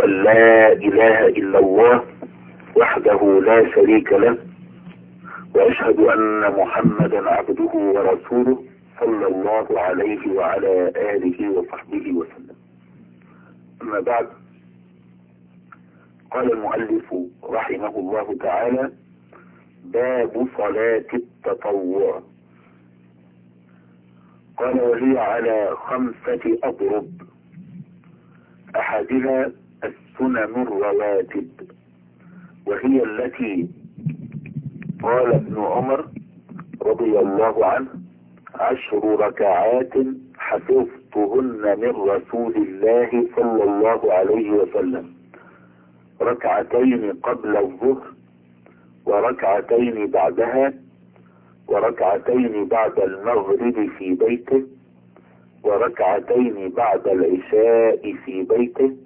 أن لا إله إلا الله وحده لا شريك له، وأشهد أن محمدا عبده ورسوله صلى الله عليه وعلى آله وصحبه وسلم. أما بعد، قال المؤلف رحمه الله تعالى: باب صلاة التطوع. قال: وهي على 5 أضرب، أحدها السنن الرواتب، وهي التي قال ابن عمر رضي الله عنه: 10 ركعات حفظتهن من رسول الله صلى الله عليه وسلم، 2 قبل الظهر، 2 بعدها، 2 بعد المغرب في بيته، 2 بعد العشاء في بيته،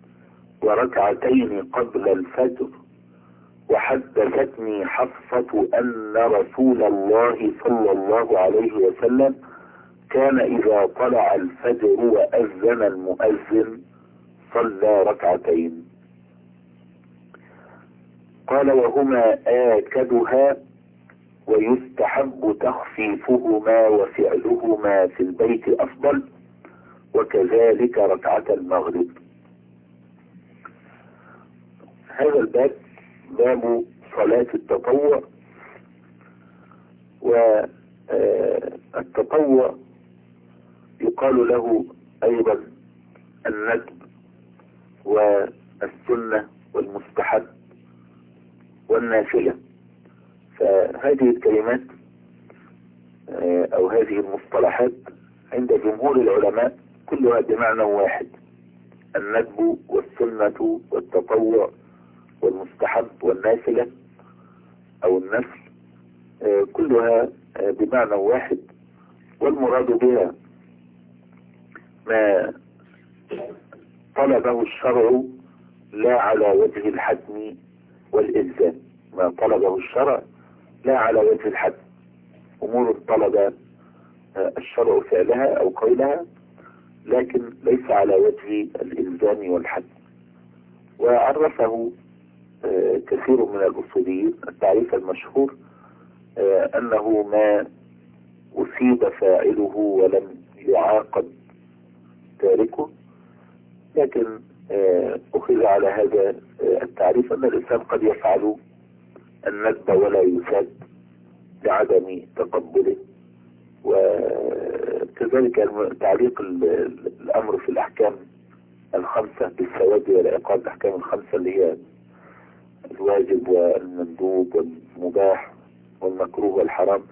2 قبل الفجر. وحدثتني حفصة أن رسول الله صلى الله عليه وسلم كان إذا طلع الفجر وأذن المؤذن صلى 2. قال: وهما آكدها، ويستحب تخفيفهما وفعلهما في البيت أفضل، وكذلك 2 المغرب. هذا الباب باب صلاة التطوع. والتطوع يقال له أيضا الندب والسنة والمستحب والنافلة. فهذه الكلمات أو هذه المصطلحات عند جمهور العلماء كلها بمعنى واحد: الندب والسنة والتطوع والمستحب والنافلة أو النفل، كلها بمعنى واحد. والمراد بها ما طلبه الشرع لا على وجه الحتم والإلزام، ما طلبه الشرع لا على وجه الحتم، أمور طلب الشرع فعلها أو قولها لكن ليس على وجه الإلزام والحتم. وعرفه كثير من الأصوليين التعريف المشهور أنه ما أصيب فاعله ولم يعاقب تاركه. لكن أخذ على هذا التعريف أن الإنسان قد يفعل الندب ولا يثاب لعدم تقبله. وكذلك تعليق الأمر في الأحكام 5 بالثواب والعقاب، الأحكام 5 اللي هي الواجب والمندوب والمباح والمكروه والحرام،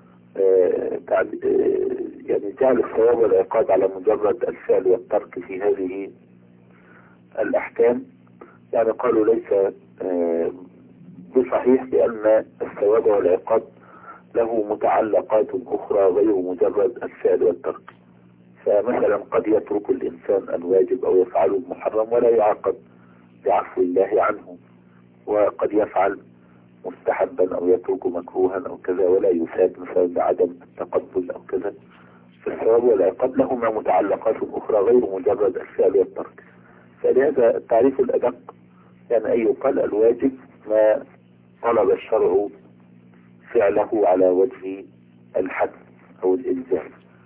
يعني جعل الثواب والعقاب على مجرد الفعل والترك في هذه الأحكام. يعني قالوا ليس بصحيح، لأن الثواب والعقاب له متعلقات أخرى غير مجرد الفعل والترك. فمثلا قد يترك الإنسان الواجب أو يفعله المحرم ولا يعاقب بعفو الله عنه، وقد يفعل مستحبا أو يترك مكروها أو كذا ولا يثاب مثلا بعدم التقبل أو كذا. فالثواب والعقاب لهما متعلقات أخرى غير مجرد الفعل والترك. فلهذا التعريف الأدق يعني أن يقال الواجب ما طلب الشرع فعله على وجه الحد أو الإلزام،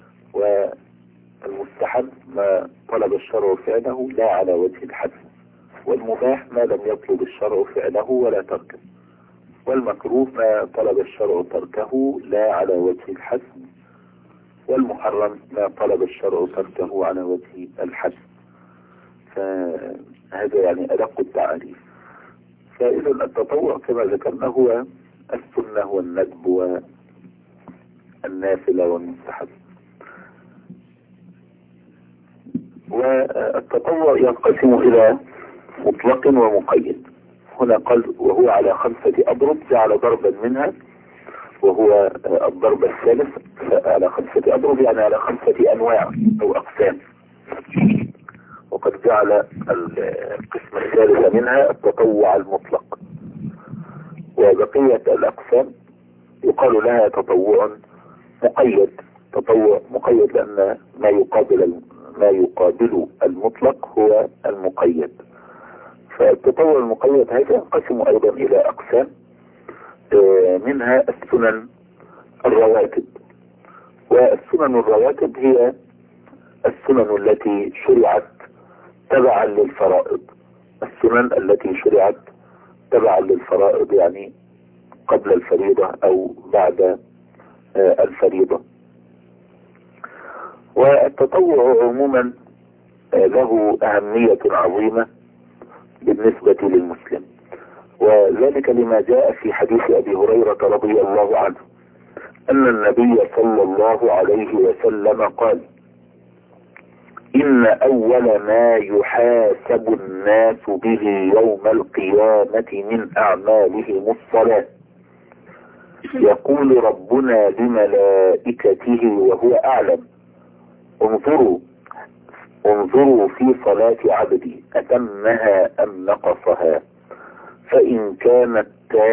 والمستحب ما طلب الشرع فعله لا على وجه الحد، والمباح ما لم يطلب الشرع فعله ولا تركه، والمكروه ما طلب الشرع تركه لا على وجه الحد، والمحرم ما طلب الشرع تركه على وجه الحد. فهذا يعني أدق التعريف. فإذا التطوع كما ذكرنا هو السنة والندب والنافلة والمستحب. والتطوع ينقسم إلى مطلق ومقيد. هنا قال: وهو على 5 أضرب، جعل ضربا منها وهو الضرب الثالث. على 5 أضرب يعني على 5 أنواع أو أقسام. وقد جعل القسم الثالث منها التطوع المطلق. وبقية الأقسام يقال لها تطوع مقيد. تطوع مقيد لأن ما يقابل المطلق هو المقيد. التطوع المقيد هذا ينقسم أيضا إلى أقسام، منها السنن الرواتب. والسنن الرواتب هي السنن التي شرعت تبعا للفرائض، السنن التي شرعت تبعا للفرائض، يعني قبل الفريضة أو بعد الفريضة. والتطوع عموما له أهمية عظيمة بالنسبة للمسلم، وذلك لما جاء في حديث أبي هريرة رضي الله عنه أن النبي صلى الله عليه وسلم قال: إن أول ما يحاسب الناس به يوم القيامة من أعمالهم الصلاة، يقول ربنا لملائكته وهو أعلم: انظروا في صلاة عبدي أتمها أم نقصها، فإن كانت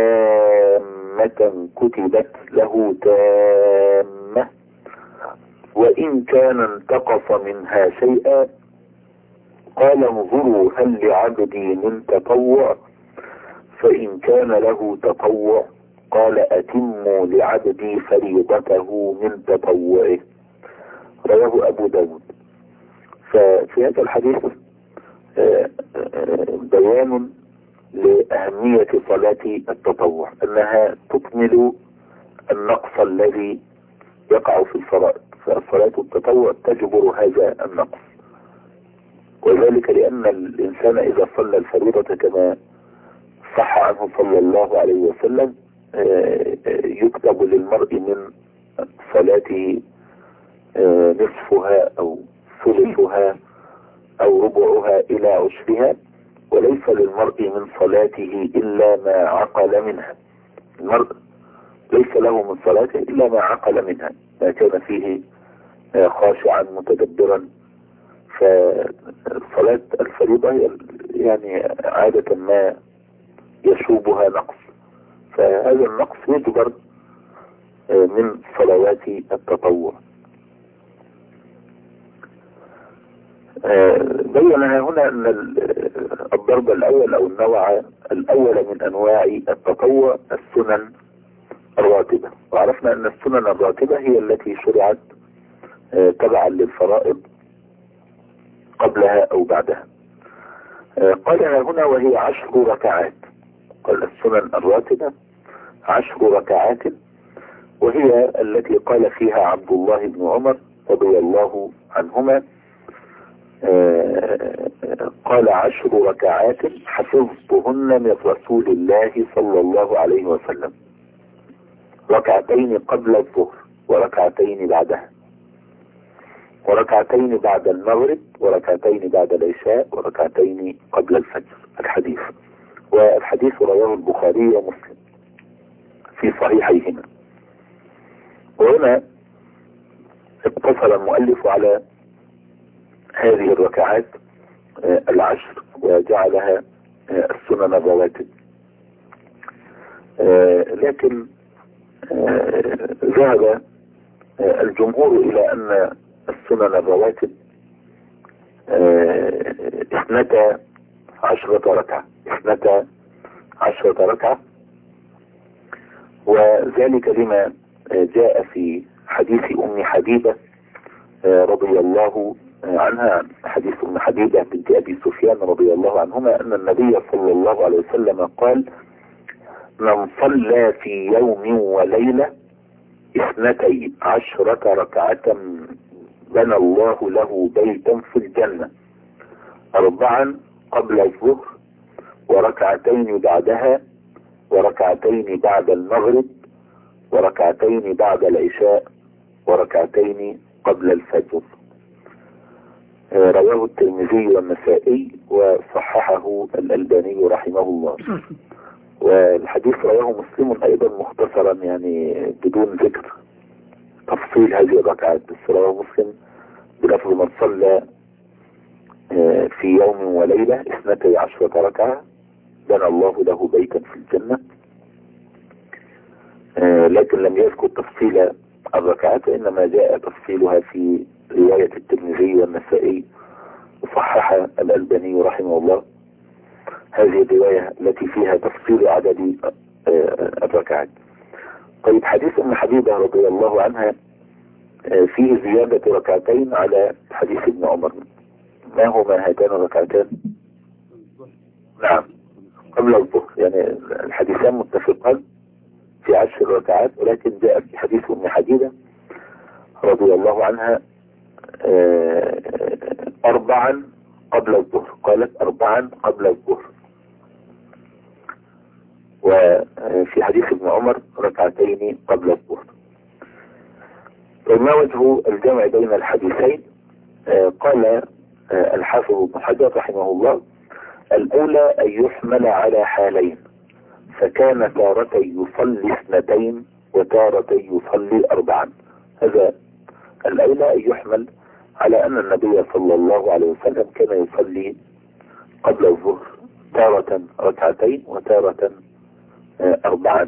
تامة كتبت له تامة، وإن كان انتقص منها شيئا قال انظروا هل لعبدي من تطوع، فإن كان له تطوع قال أتموا لعبدي فريضته من تطوعه. رواه أبو داود. ففي هذا الحديث بيان لأهمية صلاة التطوع، أنها تكمل النقص الذي يقع في الفرائض، فصلاة التطوع تجبر هذا النقص، وذلك لأن الإنسان إذا صلى الفريضة كما صح عنه صلى الله عليه وسلم يكتب للمرء من صلاته نصفها أو ثلثها أو ربعها إلى عشرها، وليس للمرء من صلاته إلا ما عقل منها. المرء ليس له من صلاته إلا ما عقل منها، ما كان فيه خاشعا متدبرا. فصلاة الفريضة يعني عادة ما يشوبها نقص، فهذا النقص يجبر من صلوات التطوع. بيّن هنا أن الضرب الأول أو النوع الأول من أنواع التطوع السنن الراتبة، وعرفنا أن السنن الراتبة هي التي شرعت تبعا للفرائض قبلها أو بعدها. قالها هنا وهي 10 ركعات، قال السنن الراتبة 10 ركعات، وهي التي قال فيها عبد الله بن عمر رضي الله عنهما قال 10 ركعات حفظتهن من رسول الله صلى الله عليه وسلم، ركعتين قبل الظهر وركعتين بعدها، وركعتين بعد المغرب وركعتين بعد العشاء وركعتين قبل الفجر. الحديث، والحديث رواه البخاري ومسلم في صحيحيهما. وهنا اقتصر المؤلف على هذه الركعات 10 وجعلها السنن الرواتب، لكن ذهب الجمهور إلى أن السنن الرواتب 12 ركعة، 12 ركعة، وذلك لما جاء في حديث أم حبيبة رضي الله عنها، حديث أم حبيبة بنت أبي سفيان رضي الله عنهما أن النبي صلى الله عليه وسلم قال: من صلى في يوم وليلة 12 ركعة بنى الله له بيتا في الجنة، 4 قبل الظهر وركعتين بعدها وركعتين بعد المغرب وركعتين بعد العشاء وركعتين قبل الفجر. رواه الترمذي والنسائي وصححه الألباني رحمه الله. والحديث رواه مسلم أيضا مختصرا، يعني بدون ذكر تفصيل هذه الركعات، بس رواه مسلم بلفظ من صلى في يوم وليلة 12 ركعة بنى الله له بيتا في الجنة، لكن لم يذكر تفصيل الركعات، وإنما جاء تفصيلها في رواية الترمذي والنسائي وصحح الألباني رحمه الله. هذه الرواية التي فيها تفصيل عدد الركعات. طيب حديث ام حبيبة رضي الله عنها فيه زيادة ركعتين على حديث ابن عمر. ما هما هاتان الركعتان؟ نعم قبل الظهر، يعني الحديثان متفقان في 10 ركعات، ولكن جاء في حديث ام حبيبة رضي الله عنها 4 قبل الظهر، قالت 4 قبل الظهر. وفي حديث ابن عمر 2 قبل الظهر. وما وجه الجمع بين الحديثين؟ قال الحافظ ابن حجر رحمه الله: الأولى أن يحمل على حالين، فكان تارة يصلي 2 وتارة يصلي 4. هذا الأولى أن يحمل على أن النبي صلى الله عليه وسلم كان يصلي قبل الظهر تارة 2 وتارة 4.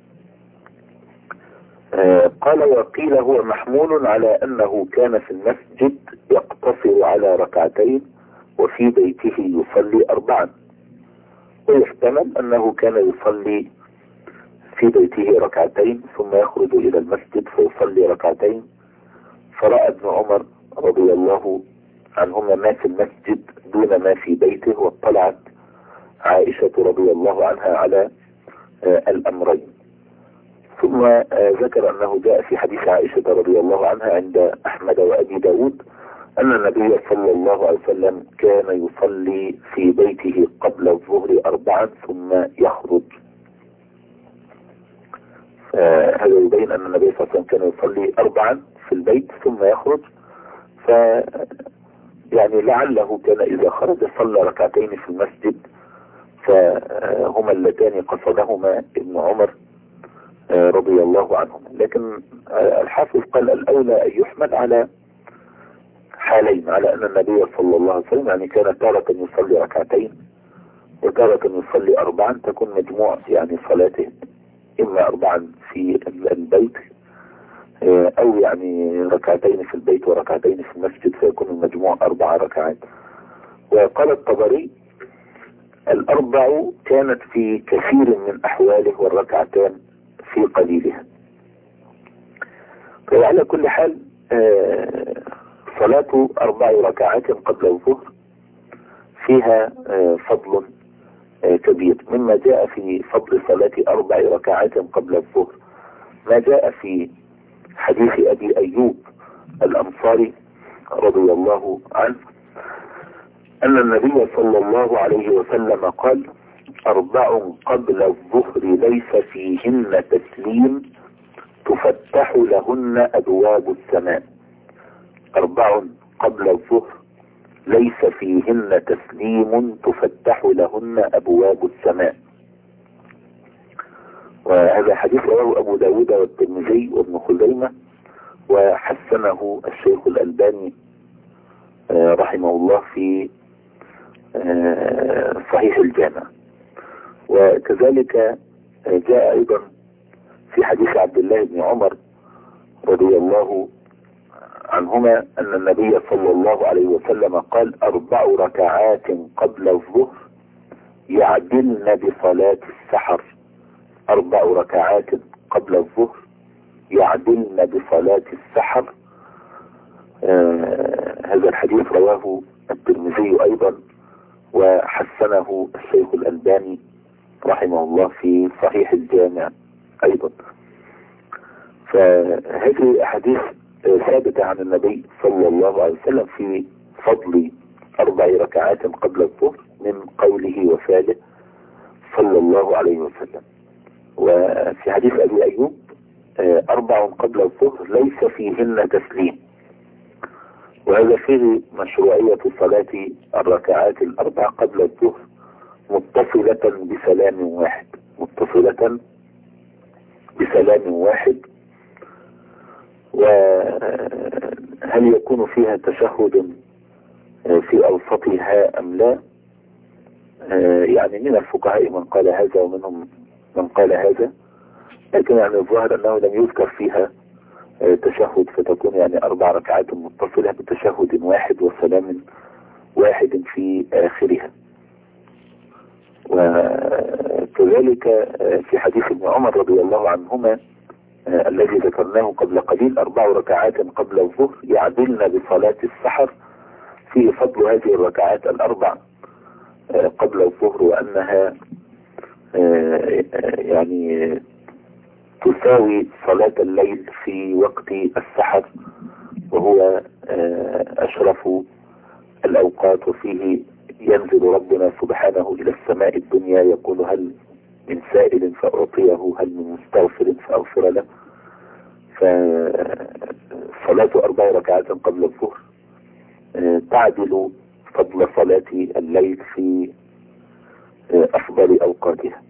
قال: وقيل هو محمول على أنه كان في المسجد يقتصر على 2 وفي بيته يصلي 4. ويحتمل أنه كان يصلي في بيته 2 ثم يخرج إلى المسجد فيصلي 2، فرأى ابن عمر رضي الله عنهما ما في المسجد دون ما في بيته، واطلعت عائشة رضي الله عنها على الأمرين. ثم ذكر أنه جاء في حديث عائشة رضي الله عنها عند أحمد وأبي داود أن النبي صلى الله عليه وسلم كان يصلي في بيته قبل الظهر 4 ثم يخرج. هذا يبين أن النبي صلى الله عليه وسلم كان يصلي 4 في البيت ثم يخرج. يعني لعله كان إذا خرج صلى 2 في المسجد، فهما اللتان قصدهما ابن عمر رضي الله عنهم. لكن الحافظ قال الأولى أن يحمل على حالين، على أن النبي صلى الله عليه وسلم يعني كان تارة يصلي 2 وتارة يصلي 4، تكون مجموع يعني صلاته إما 4 في البيت أو يعني 2 في البيت و2 في المسجد، فيكون المجموع 4 ركعات. وقال الطبري: 4 كانت في كثير من أحواله وال2 في قليلها. فعلى كل حال صلاة 4 ركعات قبل الظهر فيها فضل كبير. مما جاء في فضل صلاة 4 ركعات قبل الظهر ما جاء في حديث أبي أيوب الأنصاري رضي الله عنه أن النبي صلى الله عليه وسلم قال: 4 قبل الظهر ليس فيهن تسليم تفتح لهن أبواب السماء. 4 قبل الظهر ليس فيهن تسليم تفتح لهن أبواب السماء. وهذا حديث رواه أبو داود والترمذي وابن خزيمة، وحسنه الشيخ الألباني رحمه الله في صحيح الجامع. وكذلك جاء أيضا في حديث عبد الله بن عمر رضي الله عنهما أن النبي صلى الله عليه وسلم قال: 4 ركعات قبل الظهر يعدلن بصلاة السحر. 4 ركعات قبل الظهر يعدلن بصلاة السحر. هذا الحديث رواه الترمذي أيضا وحسنه الشيخ الألباني رحمه الله في صحيح الجامع أيضا. فهذه أحاديث ثابتة عن النبي صلى الله عليه وسلم في فضل 4 ركعات قبل الظهر من قوله وفعله صلى الله عليه وسلم. وفي حديث أبي أيوب 4 قبل الظهر ليس فيهن تسليم، وهذا فيه مشروعية صلاة الركعات 4 قبل الظهر متصلة بسلام واحد، متصلة بسلام واحد. وهل يكون فيها تشهد في أوسطها أم لا؟ يعني من الفقهاء من قال هذا ومنهم من قال هذا، لكن يعني الظاهر أنه لم يذكر فيها تشهد، فتكون يعني 4 ركعات متصلة بتشهد واحد وسلام واحد في آخرها. وكذلك في حديث ابن عمر رضي الله عنهما الذي ذكرناه قبل قليل 4 ركعات قبل الظهر يعدلن بصلاة السحر، فيه فضل هذه الركعات ال4 قبل الظهر، وأنها يعني تساوي صلاة الليل في وقت السحر، وهو أشرف الأوقات، وفيه ينزل ربنا سبحانه إلى السماء الدنيا يقول هل من سائل فأعطيه، هل من مستغفر فأغفر له. فصلاة 4 ركعات قبل الظهر تعدل فضل صلاة الليل في أفضل أوقاتها.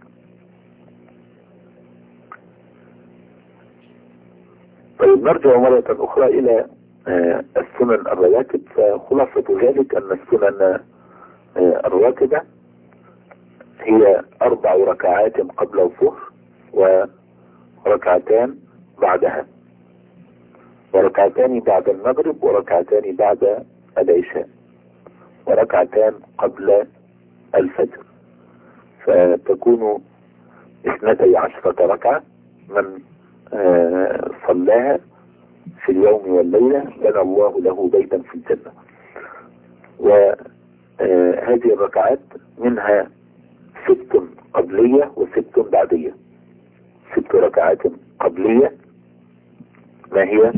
طيب نرجع مرة أخرى إلى السنن الرواتب. فخلاصة ذلك أن السنن الراتبة هي 4 ركعات قبل الظهر، وركعتان بعدها، وركعتان بعد المغرب، وركعتان بعد العشاء، وركعتان قبل الفجر، فتكون 12 ركعة. من صلاها في اليوم والليلة بنى الله له بيتا في الجنة. وهذه الركعات منها 6 قبلية و6 بعدية. 6 ركعات قبلية ما هي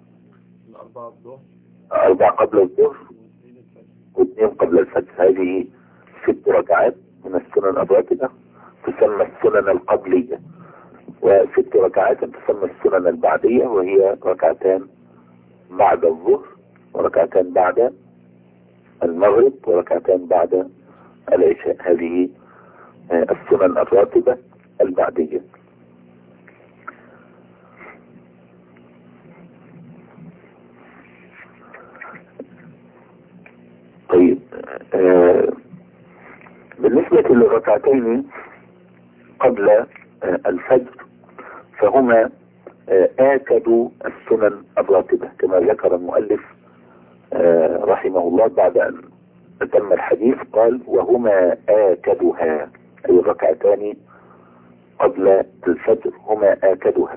4 قبل الظهر و2 قبل الفجر. هذه 6 ركعات من السنن الراتبة تسمى السنن القبلية، و6 ركعات تسمى السنن البعدية، وهي ركعتان بعد الظهر، وركعتان بعد المغرب، وركعتان بعد العشاء. هذه السنن الراتبة البعدية. طيب بالنسبة للركعتين قبل الفجر فهما آكد السنن الراتبة كما ذكر المؤلف رحمه الله بعد أن تم الحديث، قال وهما آكدها، أي الركعتان قبل الفجر هما آكدها.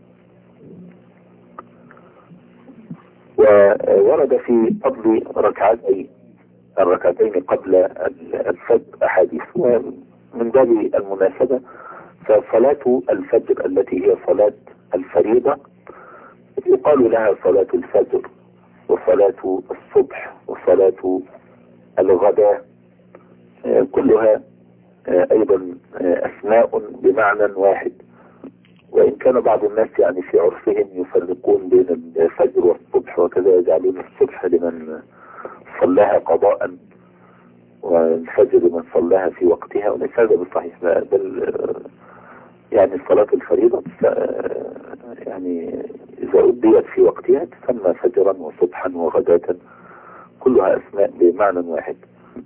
وورد في فضل الركعتين قبل الفجر أحاديث، ومن باب المناسبة فصلاة الفجر التي هي صلاة الفريضة يقال لها صلاة الفجر، وصلاة الصبح، وصلاة الغداء، كلها أيضا أسماء بمعنى واحد، وإن كان بعض الناس يعني في عرفهم يفرقون بين الفجر والصبح وكذا، يجعلون الصبح لمن صلاها قضاء والفجر لمن صلاها في وقتها، وليس هذا بالصحيح، بل يعني صلاة الفريضة يعني إذا أديت في وقتها تسمى فجرا وصبحا وغداة، كلها أسماء بمعنى واحد.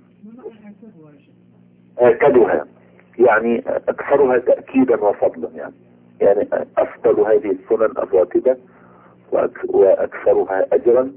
آكدها يعني أكثرها تأكيدا وفضلا، يعني أفضل هذه السنن الراتبة وأكثرها أجرا.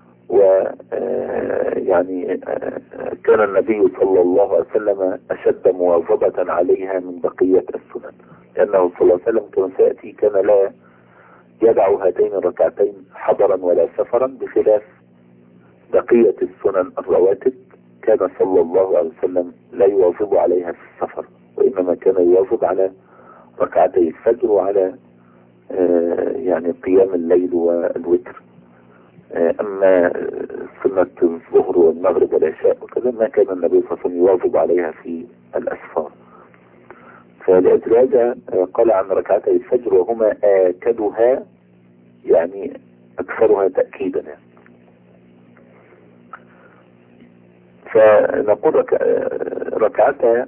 ويعني كان النبي صلى الله عليه وسلم أشد مواظبة عليها من بقية السنن، لأنه صلى الله عليه وسلم كما سيأتي كان لا يدع هاتين الركعتين حضرا ولا سفرا، بخلاف بقية السنن الرواتب كان صلى الله عليه وسلم لا يواظب عليها في السفر، وإنما كان يواظب على ركعتي الفجر وعلى يعني قيام الليل والوتر. أما سنة الظهر والمغرب والعشاء وكذا ما كان النبي صلى الله عليه وسلم يواظب عليها في الأسفار. فلأجل هذا قال عن ركعتي الفجر وهما آكدها، يعني أكثرها تأكيدا. فنقول ركعتا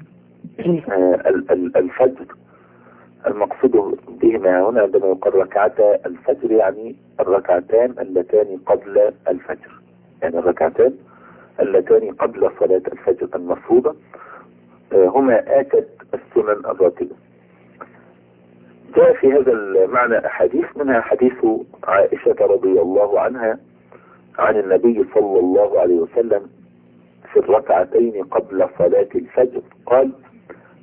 الفجر المقصود بهما هنا عندما يقال ركعتا الفجر يعني الركعتان اللتان قبل الفجر، يعني الركعتان اللتان قبل صلاة الفجر المفروضة هما آكد السنن الراتبة. جاء في هذا المعنى أحاديث، منها حديث عائشة رضي الله عنها عن النبي صلى الله عليه وسلم في الركعتين قبل صلاة الفجر قال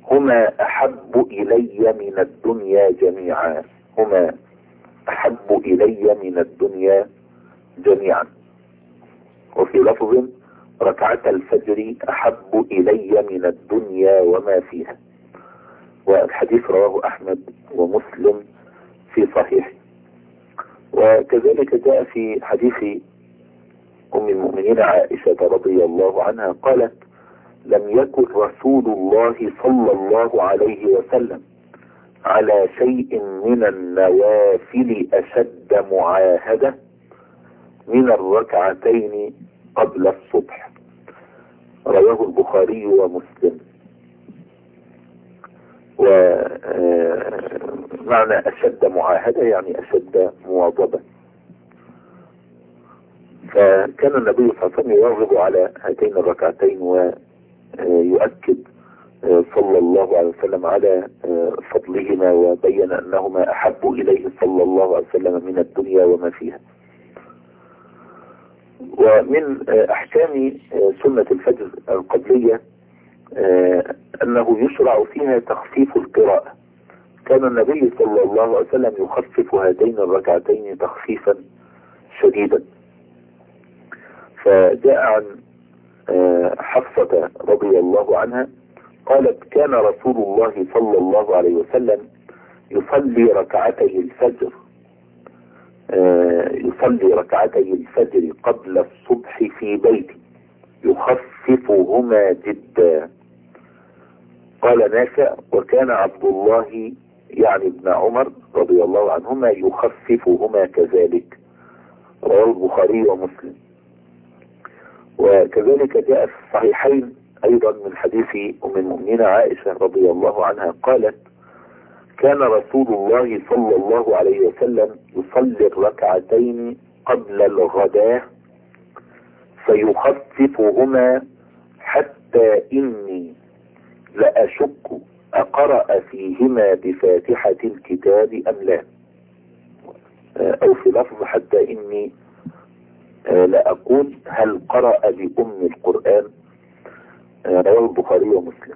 هما أحب إلي من الدنيا جميعا. هما أحب إلي من الدنيا جميعا. وفي لفظ ركعة الفجر أحب إلي من الدنيا وما فيها. والحديث رواه أحمد ومسلم في صحيح. وكذلك جاء في حديث أم المؤمنين عائشة رضي الله عنها قالت: لم يكن رسول الله صلى الله عليه وسلم على شيء من النوافل أشد معاهدة من الركعتين قبل الصبح. رواه البخاري ومسلم. ومعنى أشد معاهدة يعني أشد مواظبة. فكان النبي صلى الله عليه وسلم يواظب على هاتين الركعتين ويؤكد صلى الله عليه وسلم على فضلهما، وبين أنهما أحب إليه صلى الله عليه وسلم من الدنيا وما فيها. ومن أحكام سنة الفجر القبلية أنه يشرع فيها تخفيف القراءة. كان النبي صلى الله عليه وسلم يخفف هاتين الركعتين تخفيفا شديدا. فجاء عن حفصة رضي الله عنها قالت: كان رسول الله صلى الله عليه وسلم يصلي ركعتي الفجر قبل الصبح في بيته يخففهما جدا. قال نافع: وكان عبد الله يعني ابن عمر رضي الله عنهما يخففهما كذلك. رواه البخاري ومسلم. وكذلك جاء في الصحيحين أيضا من حديث أم المؤمنين عائشة رضي الله عنها قالت: كان رسول الله صلى الله عليه وسلم يصلي الركعتين قبل الغداء فيخففهما حتى إني لأشك أقرأ فيهما بفاتحة الكتاب أم لا، أو في لفظ حتى إني لأقول هل قرأ بأم القرآن. رواه البخاري ومسلم.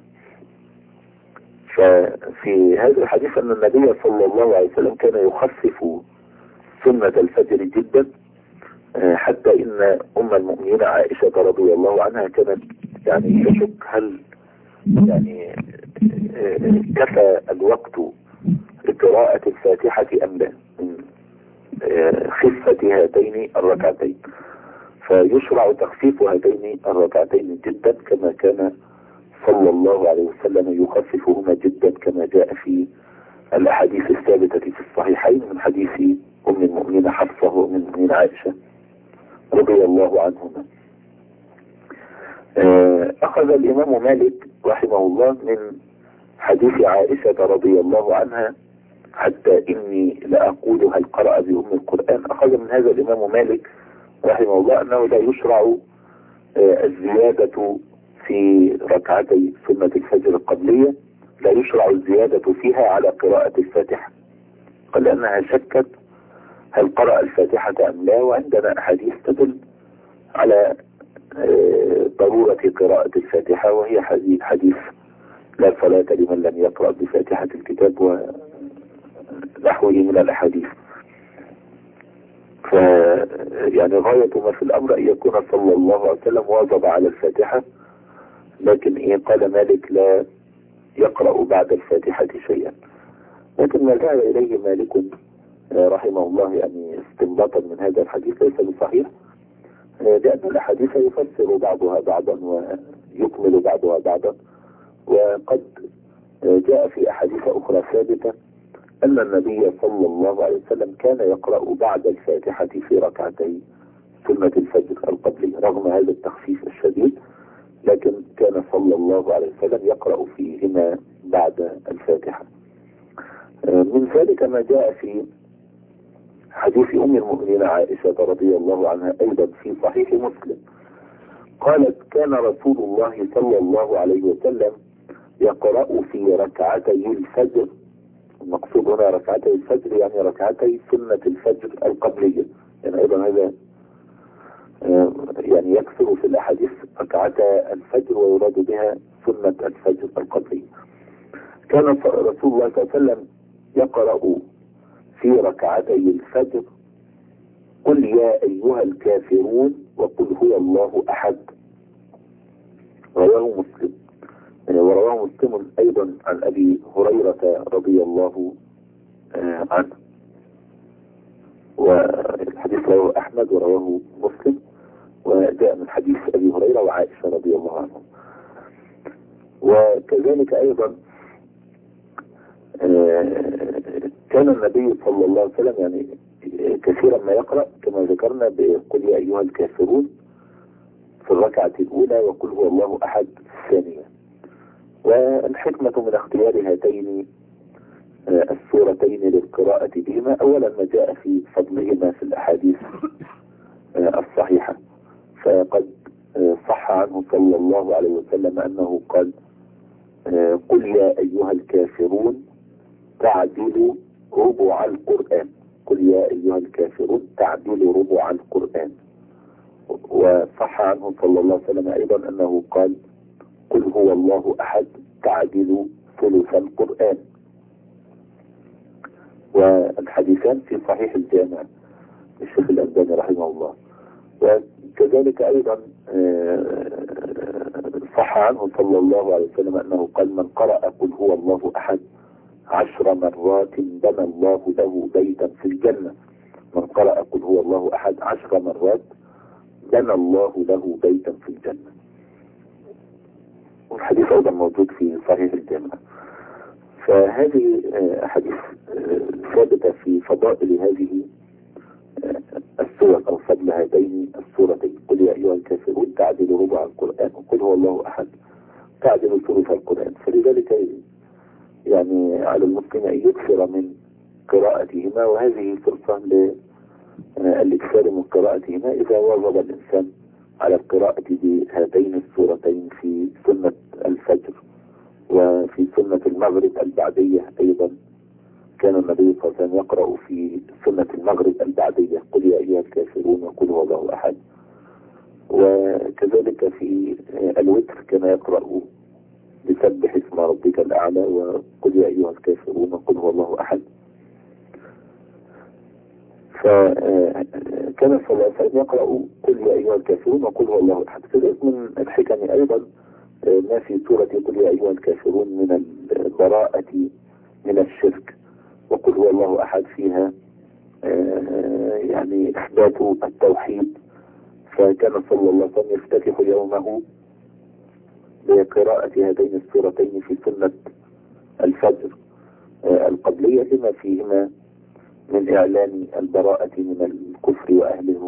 ففي هذا الحديث أن النبي صلى الله عليه وسلم كان يخفف سنة الفجر جدا، حتى إن أم المؤمنين عائشة رضي الله عنها كانت يعني تشك هل يعني كفى الوقت لقراءة الفاتحة أم لا من خفة هاتين الركعتين. فيشرع تخفيف هاتين الركعتين جدا كما كان صلى الله عليه وسلم يخففهما جدا، كما جاء في الأحاديث الثابتة في الصحيحين من حديث أم المؤمنين حفصة وأم المؤمنين عائشة رضي الله عنهما. أخذ الإمام مالك رحمه الله من حديث عائشة رضي الله عنها حتى إني لأقول هل قرأ بأم القرآن. أخذ من هذا الإمام مالك رحمه الله أنه لا يشرع الزيادة في ركعتي سنة الفجر القبلية، لا يشرع الزيادة فيها على قراءة الفاتحة، قال أنها شكت هل قرأ الفاتحة أم لا، وعندنا أحاديث تدل على ضرورة قراءة الفاتحة، وهي حديث لا صلاة لمن لم يقرأ بفاتحة الكتاب ونحوه من الأحاديث. يعني غاية ما في الأمر أن يكون صلى الله عليه وسلم واظب على الفاتحة، لكن قال مالك لا يقرأ بعد الفاتحة شيئا. لكن ما ذهب إليه مالك رحمه الله يعني استنباطا من هذا الحديث ليس بصحيح، لأن الأحاديث يفسر بعضها بعضا ويكمل بعضها بعضا. وقد جاء في أحاديث أخرى ثابتة أن النبي صلى الله عليه وسلم كان يقرأ بعد الفاتحة في ركعتي سنة الفجر القبلي رغم هذا التخفيف الشديد، لكن كان صلى الله عليه وسلم يقرأ فيهما بعد الفاتحة. من ذلك ما جاء في حديث أم المؤمنين عائشة رضي الله عنها أيضا في صحيح مسلم قالت: كان رسول الله صلى الله عليه وسلم يقرأ في ركعتي الفجر. المقصود هنا ركعتي الفجر يعني ركعتي سنة الفجر القبلية، يعني أيضا هذا يعني يكثر في الأحاديث ركعتا الفجر ويراد بها سنة الفجر القبلية. كان رسول الله صلى الله عليه وسلم يقرأ في ركعتي الفجر قل يا أيها الكافرون وقل هو الله أحد. رواه مسلم. ورواه مسلم أيضا عن أبي هريرة رضي الله عنه، والحديث رواه أحمد ورواه مسلم، وجاء من حديث أبي هريرة وعائشة رضي الله عنهم. وكذلك أيضا كان النبي صلى الله عليه وسلم يعني كثيرا ما يقرأ كما ذكرنا بقل يا أيها الكافرون في الركعة الأولى وقل هو الله أحد في الثانية. والحكمة من اختيار هاتين السورتين للقراءة بهما أولا ما جاء في فضلهما في الأحاديث الصحيحة، فقد صح عنه صلى الله عليه وسلم أنه قال قل يا أيها الكافرون تعدلوا ربع القرآن. قل يا أيها الكافرون تعدلوا ربع القرآن. وصح عنه صلى الله عليه وسلم أيضا أنه قال قل هو الله أحد تعدلوا ثلث القرآن. والحديثان في صحيح الجامع الشيخ الألباني رحمه الله. وكذلك أيضا صح عنه صلى الله عليه وسلم أنه قال من قرأ قل هو الله أحد 10 مرات بنى الله له بيتا في الجنة. من قرأ قل هو الله أحد 10 مرات بنى الله له بيتا في الجنة. والحديث أيضا موجود في صحيح الجامع. فهذه أحاديث ثابتة في فضائل هذه السور أو فضل هاتين السورتين. قل يا أيها الكافرون تعدل ربع القرآن وقل هو الله أحد تعدل ثلث القرآن. فلذلك يعني على المسلم أن يكثر من قراءتهما، وهذه فرصة للإكثار من قراءتهما إذا واظب الإنسان على القراءة بهاتين السورتين في سنة الفجر وفي سنة المغرب البعدية. أيضا كان النبي صلى الله عليه وسلم يقرأ في سنة المغرب البعدية قل يا أيها الكافرون وقل هو الله أحد. وكذلك في الوتر كان يقرأ بسبح اسم ربك الأعلى وقل يا أيها الكافرون وقل هو الله أحد. فكان صلى الله عليه وسلم يقرأ قل يا أيها الكافرون وقل هو الله أحد. كذلك من الحكم أيضا ما في سورة قل يا أيها الكافرون من البراءة من الشرك، وقل هو الله أحد فيها يعني إثبات التوحيد. فكان صلى الله عليه وسلم يفتتح يومه بقراءة هاتين السورتين في سنة الفجر القبلية لما فيهما من إعلان البراءة من الكفر وأهله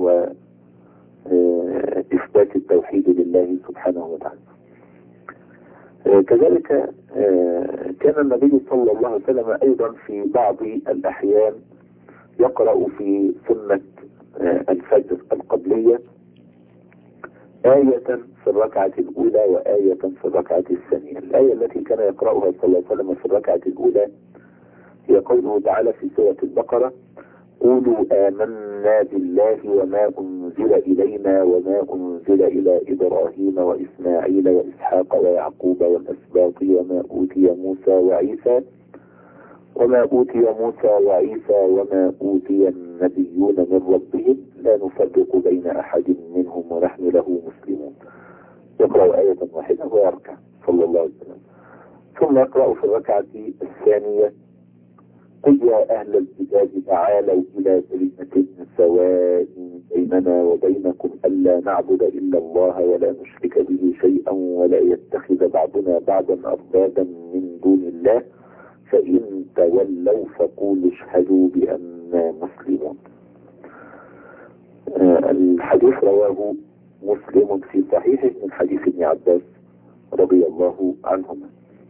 وإثبات التوحيد لله سبحانه وتعالى. كذلك كان النبي صلى الله عليه وسلم أيضا في بعض الأحيان يقرأ في سنة الفجر القبلية آية في الركعة الأولى وآية في الركعة الثانية. الآية التي كان يقرأها صلى الله عليه وسلم في الركعة الأولى هي قوله تعالى في سورة البقرة قولوا آمنا بالله وما أنزل إلينا وما أنزل إلى إبراهيم وإسماعيل وإسحاق ويعقوب والأسباط وما أوتي موسى وعيسى وما أوتي النبيون من ربهم لا نفرق بين أحد منهم ونحن له مسلمون. يقرأ آية واحدة ويركع صلى الله عليه وسلم. ثم يقرأ في الركعة الثانية قل يا أهل الكتاب تعالوا إلى كلمة سواء بيننا وبينكم ألا نعبد إلا الله ولا نشرك به شيئا ولا يتخذ بعضنا بعضا أربابا من دون الله فإن تولوا فقولوا اشهدوا بأننا مسلمون. الحديث رواه مسلم في صحيحه من حديث ابن عباس رضي الله عنهما.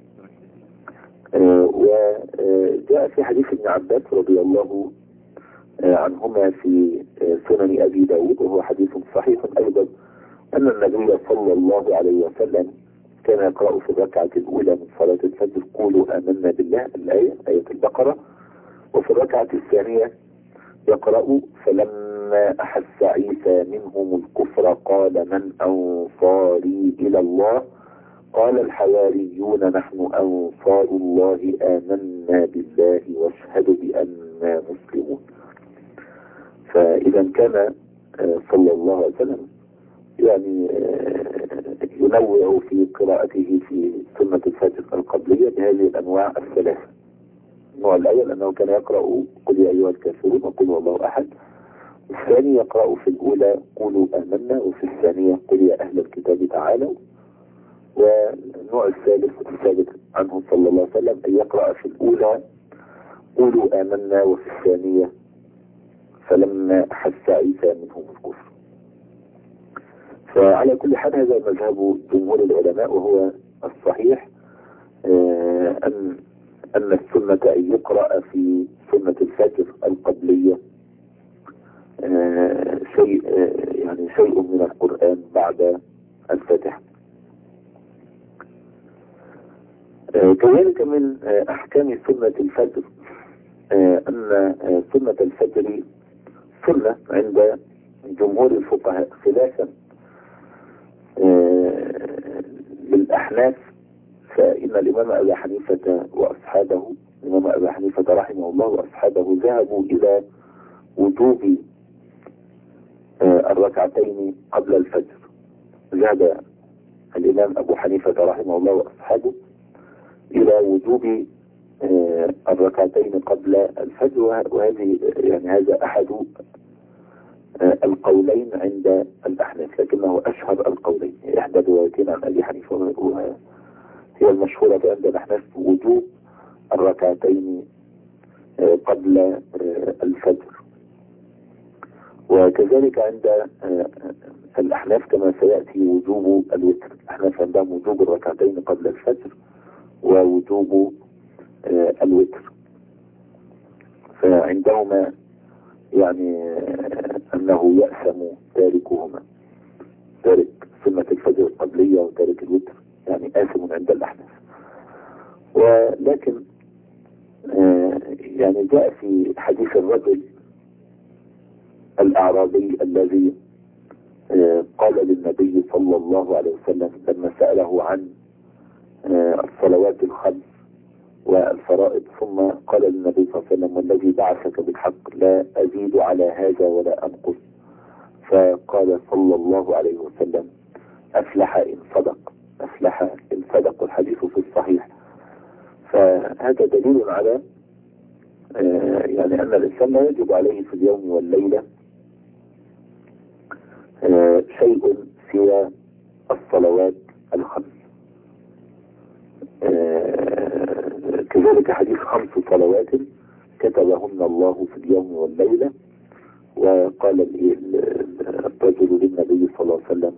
وجاء في حديث ابن عباس رضي الله عنهما في سنن أبي داود وهو حديث صحيح أيضا أن النبي صلى الله عليه وسلم كان يقرأ في الركعة الأولى من صلاة الفجر قولوا آمنا بالله الآية آية البقرة، وفي الركعة الثانية يقرأ فلما أحس عيسى منهم الكفر قال من أنصاري إلى الله قال الحواريون نحن أنصار الله آمنا بالله واشهد بأننا مسلمون. فإذا كان صلى الله عليه وسلم يعني ينوع في قراءته في سنة الفجر القبلية بهذه الأنواع الثلاثة. النوع الأول أنه كان يقرأ قل يا أيها الكافرون وقل هو الله أحد، الثاني يقرأ في الأولى قولوا آمنا، وفي الثانية قل يا أهل الكتاب تعالوا. والنوع الثالث الثابت عنه صلى الله عليه وسلم أن يقرأ في الأولى قولوا آمنا، وفي الثانية فلما أحس عيسى منهم الكفر. فعلى كل حال هذا مذهب جمهور العلماء، وهو الصحيح أن السنة أن يقرأ في سنة الفجر القبلية شيء من القرآن بعد الفاتحة. كذلك من أحكام سنة الفجر أن سنة الفجر سنة عند جمهور الفقهاء، خلافا للأحناف، فإن الإمام أبي حنيفة وأصحابه، الإمام أبي حنيفة رحمه الله وأصحابه ذهبوا إلى وجوب الركعتين قبل الفجر. ذهب الإمام أبو حنيفة رحمه الله وأصحابه إلى وجوب الركعتين قبل الفجر، وهذه يعني هذا أحد القولين عند الأحناف، لكنه أشهر القولين. إحدى الروايتين عن أبي حنيفة هي المشهورة عند الأحناف وجوب الركعتين قبل الفجر. وكذلك عند الأحناف كما سيأتي وجوب الوتر. الأحناف عندهم وجوب الركعتين قبل الفجر ووجوب الوتر، فعندهما يعني أنه يأثم تاركهما، تارك سنة الفجر القبلية وتارك الوتر يعني آثم عند الأحناف. ولكن يعني جاء في حديث الرجل الأعرابي الذي قال للنبي صلى الله عليه وسلم لما سأله عن الصلوات الخمس والفرائض، ثم قال للنبي صلى الله عليه وسلم والذي بعثك بالحق لا أزيد على هذا ولا أنقص، فقال صلى الله عليه وسلم أفلح إن صدق، أفلح إن صدق، الحديث في الصحيح. فهذا دليل على يعني أن الإنسان لا يجب عليه في اليوم والليلة شيء سوى الصلوات الخمس. كذلك حديث 5 صلوات كتبهن الله في اليوم والليلة. وقال الرجل للنبي صلى الله عليه وسلم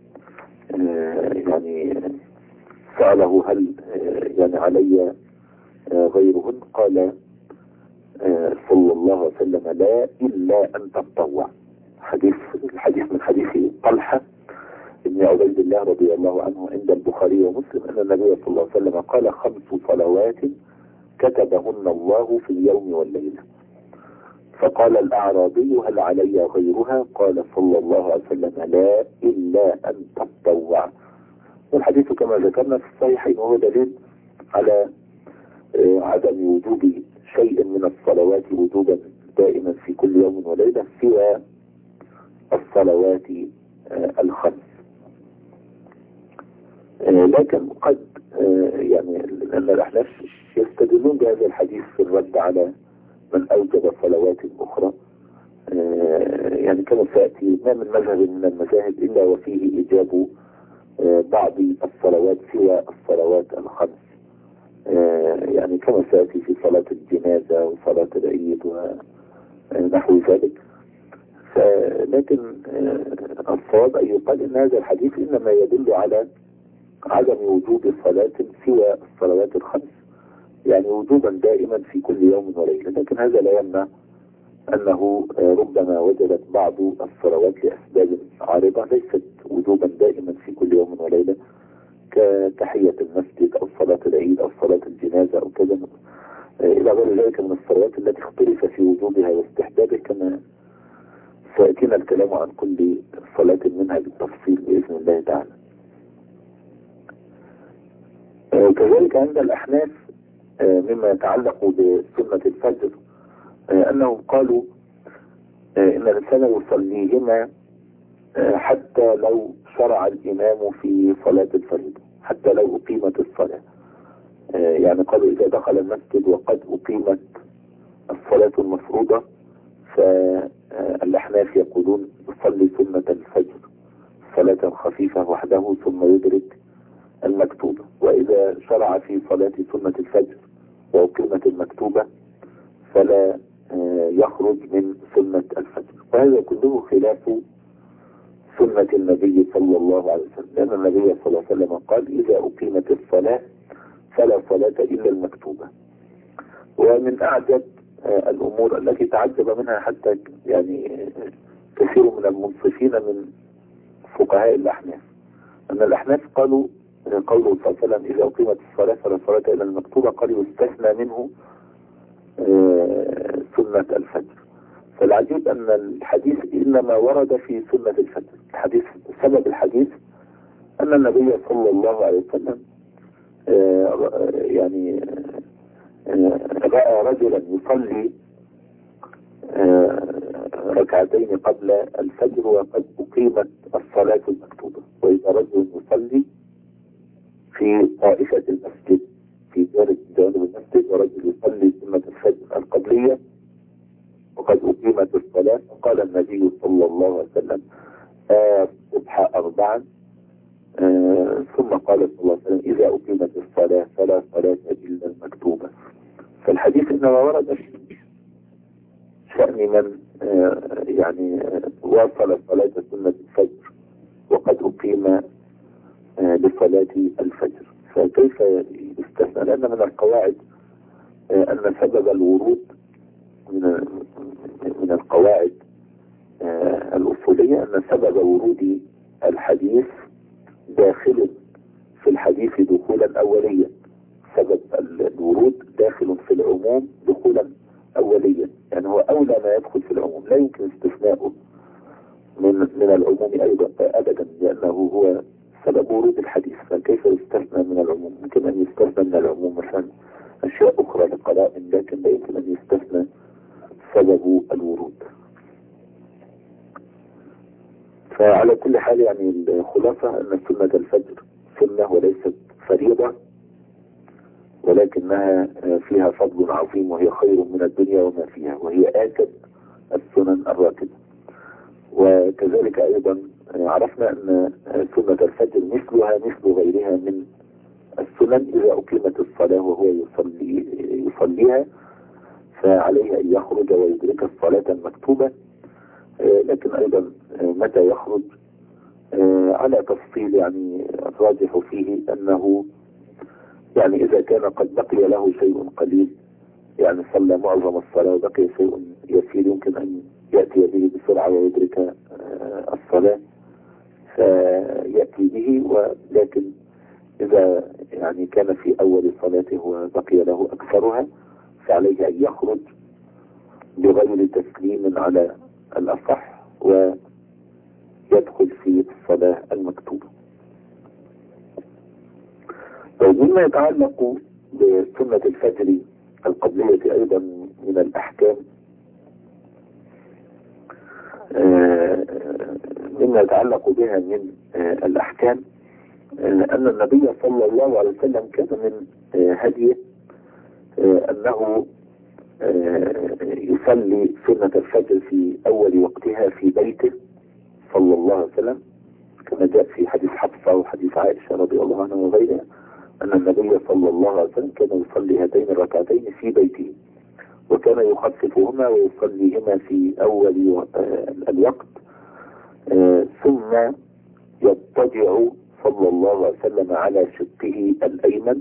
يعني سأله هل يعني علي غيرهن؟ قال صلى الله عليه وسلم لا إلا أن تتطوع. الحديث من حديث طلحة ابن عبيد الله رضي الله عنه عند البخاري ومسلم أن النبي صلى الله عليه وسلم قال 5 صلوات كتبهن الله في اليوم والليلة. فقال الأعرابي هل علي غيرها؟ قال صلى الله عليه وسلم لا إلا أن تتطوع. والحديث كما ذكرنا في الصحيحين وهو دليل على عدم وجوب شيء من الصلوات وجوبا دائما في كل يوم وليلة سوى الصلوات الخمس. لكن قد يعني أن الأحناف يستدلون بهذا الحديث في الرد على من أوجب صلوات أخرى، يعني كما سيأتي ما من مذهب من المذاهب إلا وفيه إيجاب بعض الصلوات سوى الصلوات الخمس، يعني كما سيأتي في صلاة الجنازة وصلاة العيد ونحو ذلك. لكن الصواب أن يقال إن هذا الحديث إنما يدل على عدم وجوب صلاة سوى الصلوات الخمس، يعني وجوبا دائما في كل يوم وليلة. لكن هذا لا يمنع أنه ربما وجدت بعض الصلوات لأسباب عارضة ليست وجوبا دائما في كل يوم وليلة، كتحية المسجد أو صلاة العيد أو صلاة الجنازة أو كذا إلى غير ذلك من الصلوات التي اختلف في وجوبها واستحبابه، كما سيأتينا الكلام عن كل صلاة منها بالتفصيل بإذن الله تعالى. عند الأحناف مما يتعلق بسنة الفجر أنهم قالوا إن الإنسان يصليهما حتى لو شرع الإمام في صلاة الفريضة، حتى لو أقيمت الصلاة. يعني قالوا إذا دخل المسجد وقد أقيمت الصلاة المفروضة فالأحناف يقولون يصلي سنة الفجر صلاة خفيفة وحده ثم يدرك المكتوبة، وإذا شرع في صلاة سنة الفجر وأقيمت المكتوبة فلا يخرج من سنة الفجر. وهذا كله خلاف سنة النبي صلى الله عليه وسلم، لأن النبي صلى الله عليه وسلم قال إذا أقيمت الصلاة فلا صلاة إلا المكتوبة. ومن أعجب الأمور التي تعجب منها حتى يعني كثير من المنصفين من فقهاء الأحناف أن الأحناف قالوا قوله صلى الله عليه وسلم إذا أقيمت الصلاة فلا صلاة إلا المكتوبة، قال يستثنى منه سنة الفجر. فالعجيب أن الحديث إنما ورد في سنة الفجر. الحديث سبب الحديث أن النبي صلى الله عليه وسلم يعني رأى رجلا يصلي ركعتين قبل الفجر وقد أقيمت الصلاة المكتوبة. وإذا رجل يصلي في طائفة المسجد في جانب المسجد ورجل يصلي سنة الفجر القبلية وقد أقيمت الصلاة، فقال النبي صلى الله عليه وسلم اصبح 4 ثم قال صلى الله عليه وسلم إذا أقيمت الصلاة فلا صلاة إلا المكتوبة. فالحديث إنما ورد في شأن من يعني واصل صلاة سنة الفجر وقد أقيم لصلاة الفجر، فكيف يستثنى؟ لأن من القواعد أن سبب الورود من القواعد الأصولية أن سبب ورود الحديث داخل في الحديث دخولا أوليا. سبب الورود داخل في العموم دخولا أوليا، يعني هو أولى ما يدخل في العموم، لا يمكن استثناؤه من العموم أيضا أبدا، لأنه هو سبب ورود الحديث. فكيف يستثنى من العموم؟ يمكن أن يستثنى من العموم مثلا أشياء أخرى لقرائن، لكن لا يمكن أن يستثنى سبب الورود. فعلى كل حال يعني الخلاصة أن سنة الفجر سنة وليست فريضة، ولكنها فيها فضل عظيم وهي خير من الدنيا وما فيها، وهي آكد السنن الراتبة. وكذلك أيضا عرفنا أن سنة الفجر مثلها مثل غيرها من السنن إذا أقيمت الصلاة وهو يصليها فعليه أن يخرج ويدرك الصلاة المكتوبة. لكن أيضا متى يخرج على تفصيل، يعني الراجح فيه أنه يعني إذا كان قد بقي له شيء قليل، يعني صلى معظم الصلاة وبقي شيء يسير يمكن أن يأتي به بسرعة ويدرك الصلاة فيأتي به. ولكن إذا يعني كان في أول صلاته وبقي له أكثرها فعليه أن يخرج بغير تسليم على الأصح ويدخل في الصلاة المكتوبة. مما يتعلق بسنة الفجر القبلية أيضا من الأحكام، مما يتعلق بها من الأحكام أن النبي صلى الله عليه وسلم كان من هديه أنه يصلي سنة الفجر في أول وقتها في بيته صلى الله عليه وسلم، كما جاء في حديث حفصة وحديث عائشة رضي الله عنها وغيرها أن النبي صلى الله عليه وسلم كان يصلي هاتين الركعتين في بيته، وكان يخففهما ويصليهما في أول الوقت، ثم يضطجع صلى الله عليه وسلم على شقه الأيمن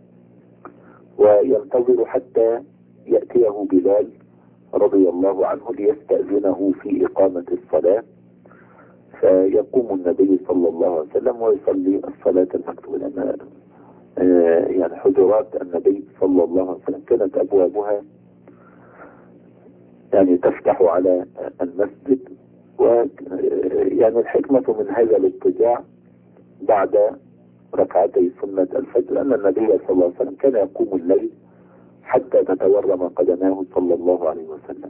وينتظر حتى يأتيه بلال رضي الله عنه ليستأذنه في إقامة الصلاة، فيقوم النبي صلى الله عليه وسلم ويصلي الصلاة المكتوبة. لأن يعني حجرات النبي صلى الله عليه وسلم كانت أبوابها يعني تفتح على المسجد، ويعني الحكمة من هذا الاضطجاع بعد ركعتي سنة الفجر أن النبي صلى الله عليه وسلم كان يقوم الليل حتى تتورم قدماه صلى الله عليه وسلم.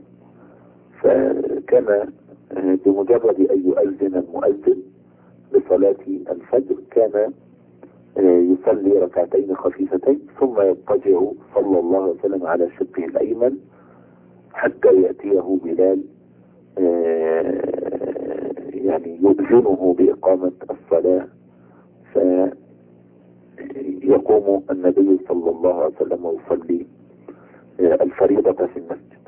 فكان بمجرد أن يؤذن المؤذن لصلاة الفجر كان يصلي ركعتين خفيفتين ثم يضطجع صلى الله عليه وسلم على شقه الأيمن حتى يأتيه بلال يعني يؤذنه بإقامة الصلاة، فيقوم النبي صلى الله عليه وسلم ويصلي الفريضة في المسجد.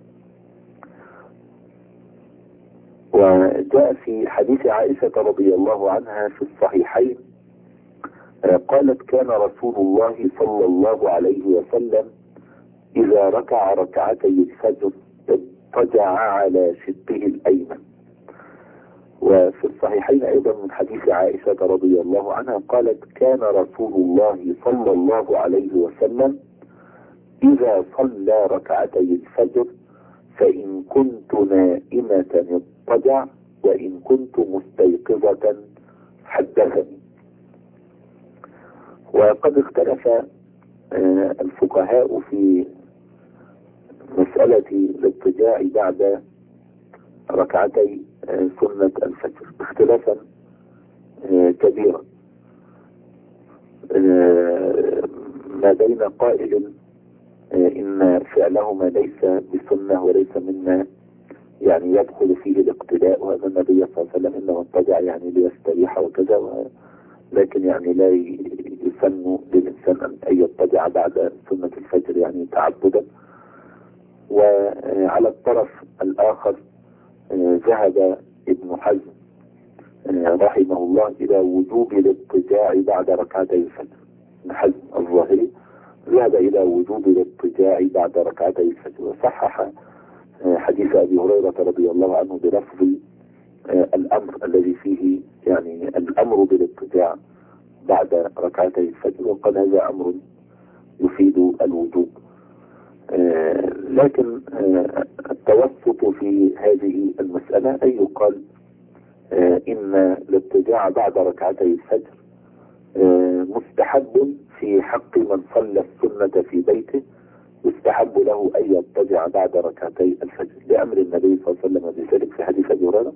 وجاء في حديث عائشة رضي الله عنها في الصحيحين قالت كان رسول الله صلى الله عليه وسلم إذا ركع ركعتي الفجر اضطجع على شقه الأيمن. وفي الصحيحين أيضا من حديث عائشة رضي الله عنها قالت كان رسول الله صلى الله عليه وسلم إذا صلى ركعتي الفجر فإن كنت نائمة اضطجع وإن كنت مستيقظة حدثني. وقد اختلف الفقهاء في مسألة الاضطجاع بعد ركعتي سنة الفجر اختلافا كبيرا، ما بين قائل إن فعلهما ليس بسنة وليس مما يعني يدخل فيه الاقتداء، وأن النبي صلى الله عليه وسلم إنه اضطجع يعني ليستريح وكذا، لكن يعني لا يسن للإنسان أن يضطجع بعد سنة الفجر يعني تعبدا. وعلى الطرف الآخر ذهب ابن حزم رحمه الله إلى وجوب الاضطجاع بعد ركعتي الفجر. ابن حزم الظاهري ذهب إلى وجوب الاضطجاع بعد ركعتي الفجر، وصحح حديث أبي هريرة رضي الله عنه بلفظ الأمر الذي فيه يعني الأمر بالاضطجاع بعد ركعتي الفجر، وقال هذا أمر يفيد الوجوب. لكن التوسط في هذه المسألة أن يقال إن الاضطجاع بعد ركعتي الفجر مستحب في حق من صلى السنة في بيته، يستحب له أن يضطجع بعد ركعتي الفجر لأمر النبي صلى الله عليه وسلم بذلك في حديث أبي هريرة،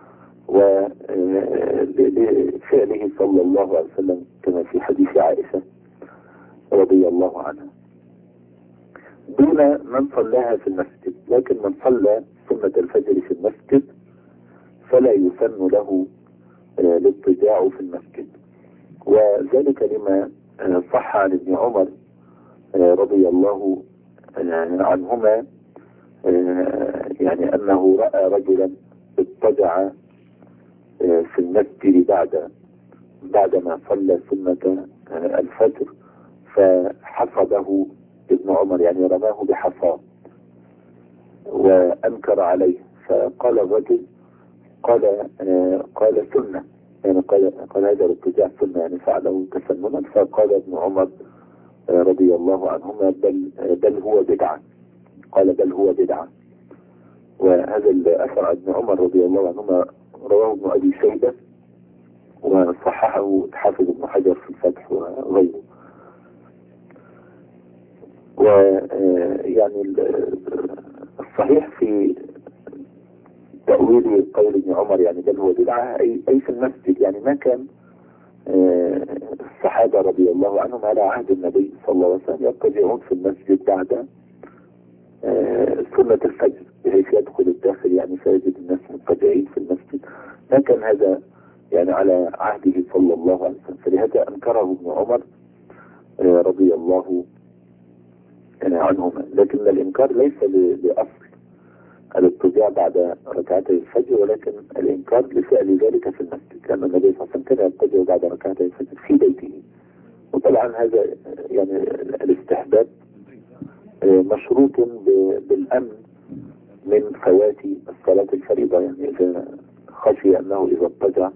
ولفعله صلى الله عليه وسلم كما في حديث عائشة رضي الله عنها، دون من صلاها في المسجد. لكن من صلى سنة الفجر في المسجد فلا يسن له الاضطجاع في المسجد، وذلك لما صح عن ابن عمر رضي الله عنهما يعني أنه رأى رجلا اضطجع في المسجد بعدما صلى سنة الفجر، فحفظه ابن عمر يعني رماه بحصاه وأنكر عليه، فقال الرجل قال سنة يعني قال هذا الاضطجاع سنة يعني فعله تسننا، فقال ابن عمر رضي الله عنهما بل هو بدعة، قال بل هو بدعة. وهذا الأثر عن ابن عمر رضي الله عنهما رواه ابن أبي شيبة وصححه الحافظ ابن حجر في الفتح وغيره. ويعني الصحيح في تأويل قول ابن عمر يعني بل هو بدعة أي في المسجد، يعني ما كان الصحابة رضي الله عنهم على عهد النبي صلى الله عليه وسلم يضطجعون في المسجد بعد سنة الفجر بحيث يدخل الداخل يعني فيجد الناس مضطجعين في المسجد، ما كان هذا يعني على عهده صلى الله عليه وسلم، فلهذا أنكره ابن عمر رضي الله عنهما. لكن الإنكار ليس لأصل الاضطجاع بعد ركعتي الفجر، ولكن الإنكار لفعل ذلك في المسجد، لأن النبي صلى الله عليه وسلم كان يضطجع بعد ركعتي الفجر في بيته. وطبعا هذا يعني الاستحباب مشروط بالأمن من فوات الصلاة الفريضة، يعني إذا خشي أنه إذا اضطجع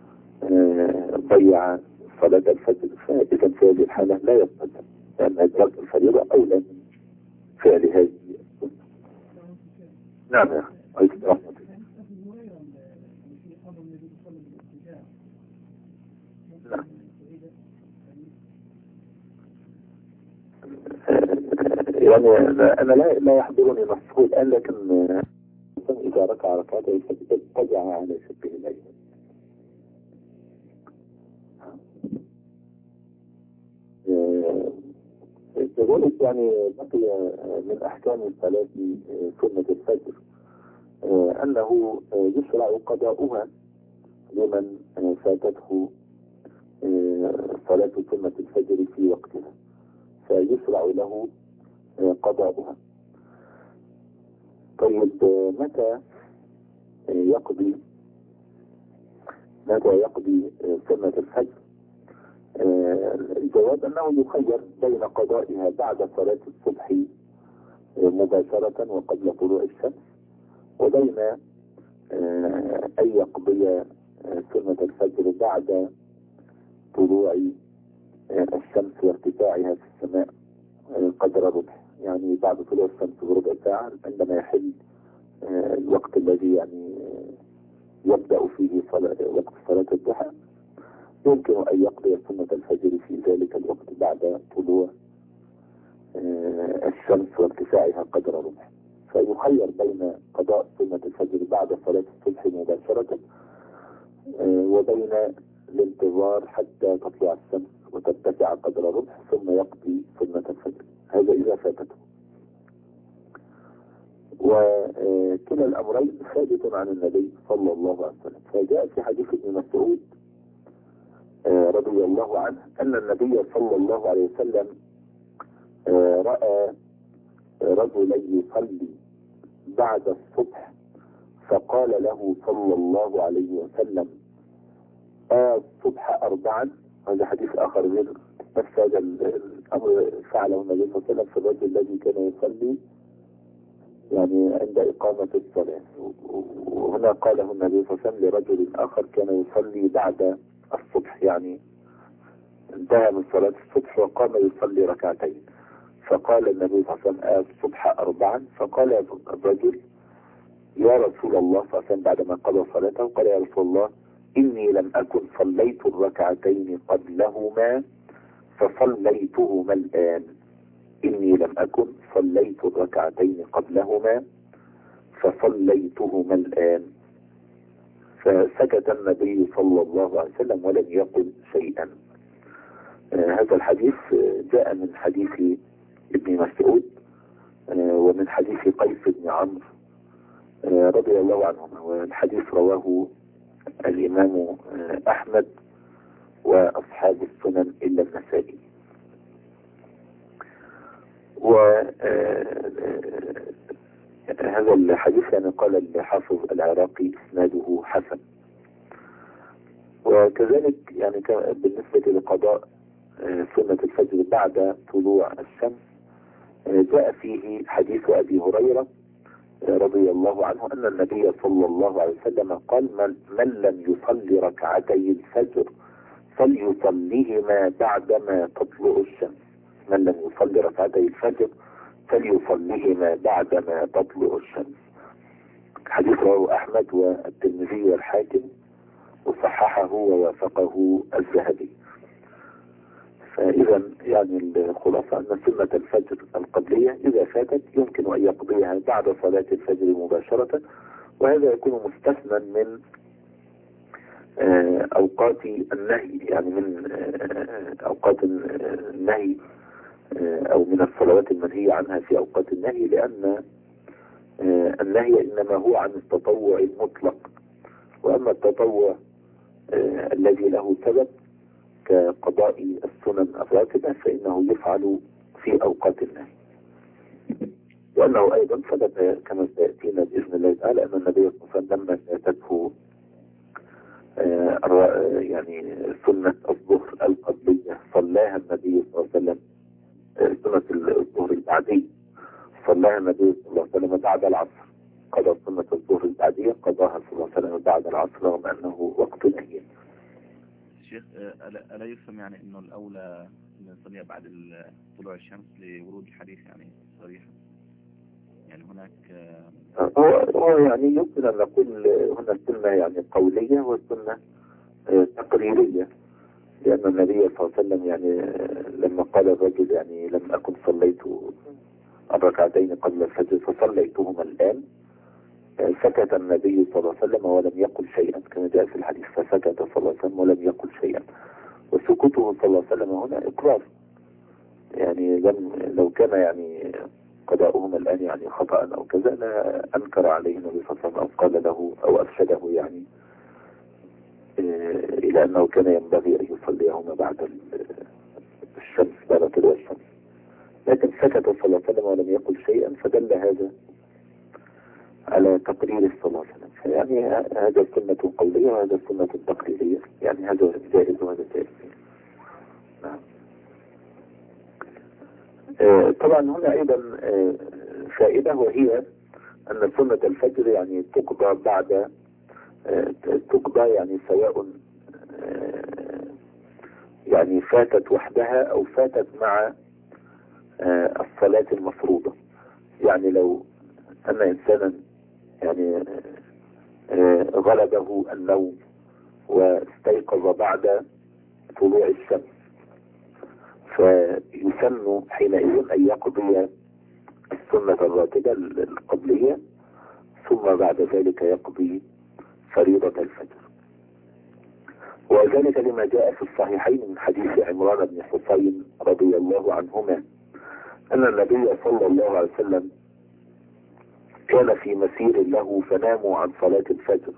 ضيع صلاة الفجر فإذا في هذه الحالة لا يضطجع، لأن إدراك الفريضة أولى من فعل هذه. نعم يا أخي رحمة الله. نعم يعني أنا لا يحضرني نصه الآن، لكن إذا ركع ركعتين فاضطجع على شبه الأيمن. كذلك يعني بقي من أحكام الصلاة سنة الفجر أنه يشرع قضاؤها لمن فاتته صلاة سنة الفجر في وقتها، فيشرع له قضاؤها. طيب متى يقضي سنة الفجر؟ الجواب أنه يخير بين قضائها بعد صلاة الصبح مباشرة وقبل طلوع الشمس، وبين أن يقضي سنة الفجر بعد طلوع الشمس وارتفاعها في السماء قدر ربع، يعني بعد طلوع الشمس بربع ساعة عندما يحل الوقت الذي يعني يبدأ فيه وقت صلاة الضحى، يمكن أن يقضي سنة الفجر في ذلك الوقت بعد طلوع الشمس وارتفاعها قدر ربع. فيخير بين قضاء سنة الفجر بعد صلاة الصبح مباشرة وبين الانتظار حتى تطلع الشمس وترتفع قدر ربع ثم يقضي سنة الفجر، هذا إذا فاتته. وكلا الأمرين ثابت عن النبي صلى الله عليه وسلم، فجاء في حديث ابن مسعود رضي الله عنه أن النبي صلى الله عليه وسلم رأى رجلا يصلي بعد الصبح فقال له صلى الله عليه وسلم الصبح 4. هذا حديث آخر غير نفس هذا الأمر فعله النبي صلى الله عليه وسلم في الرجل الذي كان يصلي يعني عند إقامة الصلاة، وهنا قاله النبي صلى الله عليه وسلم لرجل آخر كان يصلي بعد الصبح، يعني انتهى من صلاة الصبح وقام يصلي ركعتين، فقال النبي صلى الله عليه وسلم الصبح 4. فقال الرجل يا رسول الله صلى الله عليه وسلم بعدما قضى صلاته، قال يا رسول الله إني لم أكن صليت الركعتين قبلهما فصليتهما الآن. إني لم أكن صليت الركعتين قبلهما فصليتهما الآن. فسكت النبي صلى الله عليه وسلم ولم يقل شيئا. هذا الحديث جاء من حديث ابن مسعود ومن حديث قيس بن عمرو رضي الله عنهما، والحديث رواه الإمام أحمد وأصحاب السنن إلا النسائي. وهذا الحديث يعني قال الحافظ العراقي إسناده حسن. وكذلك يعني بالنسبة لقضاء سنة الفجر بعد طلوع الشمس جاء فيه حديث أبي هريرة رضي الله عنه أن النبي صلى الله عليه وسلم قال من لم يصلي ركعتي الفجر فليصليهما بعدما تطلع الشمس. من لم يصلي ركعتي الفجر فليصليهما بعدما تطلع الشمس. حديث رواه أحمد والترمذي والحاكم وصححه ووافقه الذهبي. فإذا يعني الخلاصة أن سنة الفجر القبلية إذا فاتت يمكن أن يقضيها بعد صلاة الفجر مباشرة، وهذا يكون مستثنى من أوقات النهي، يعني من أوقات النهي أو من الصلوات المنهية عنها في أوقات النهي، لأن النهي إنما هو عن التطوع المطلق، وأما التطوع الذي له سبب كقضاء السنن الراتبة فإنه يفعل في أوقات النهي. وأنه أيضا ثبت كما سيأتينا بإذن الله تعالى أن النبي صلى الله عليه وسلم لما فاتته يعني سنة الظهر القبلية صلاها النبي صلى الله عليه وسلم، سنة الظهر البعدية صلاها النبي صلى الله عليه وسلم بعد العصر، قضى سنة الظهر البعدية قضاها صلى الله عليه وسلم بعد العصر رغم أنه وقت نهي. شيخ ألا يفهم يعني أنه الأولى نصليها بعد طلوع الشمس لورود الحديث يعني صريحا؟ يعني هناك هو يعني يمكن أن نقول هنا السنة يعني قولية والسنة تقريرية، لأن النبي صلى الله عليه وسلم يعني لما قال الرجل يعني لم أكن صليت الركعتين قبل الفجر فصليتهما الآن. سكت النبي صلى الله عليه وسلم ولم يقل شيئا كما جاء في الحديث، فسكت صلى الله عليه وسلم ولم يقل شيئا. وسكوته صلى الله عليه وسلم هنا إقرار، يعني لو كان يعني قضاؤهما الآن يعني خطأ أو كذا لا أنكر عليه النبي صلى الله عليه وسلم أو قال له أو أرشده يعني إلى أنه كان ينبغي أن يصليهما بعد الشمس، بعد طلوع الشمس. لكن سكت صلى الله عليه وسلم ولم يقل شيئا، فدل هذا على تقرير صلى الله عليه وسلم. فيعني هذا سنة قولية وهذا سنة تقريرية، يعني هذا جائز وهذا جائز. نعم. طبعا هنا أيضا فائدة، وهي أن سنة الفجر يعني تقضى بعد تقضى يعني سواء يعني فاتت وحدها أو فاتت مع الصلاة المفروضة. يعني لو أن إنسانا يعني غلبه النوم واستيقظ بعد طلوع الشمس، فيسن حينئذ أن يقضي السنة الراتبة القبلية ثم بعد ذلك يقضي فريضة الفجر. وذلك لما جاء في الصحيحين من حديث عمران بن حسين رضي الله عنهما أن النبي صلى الله عليه وسلم كان في مسير له فناموا عن صلاة الفجر،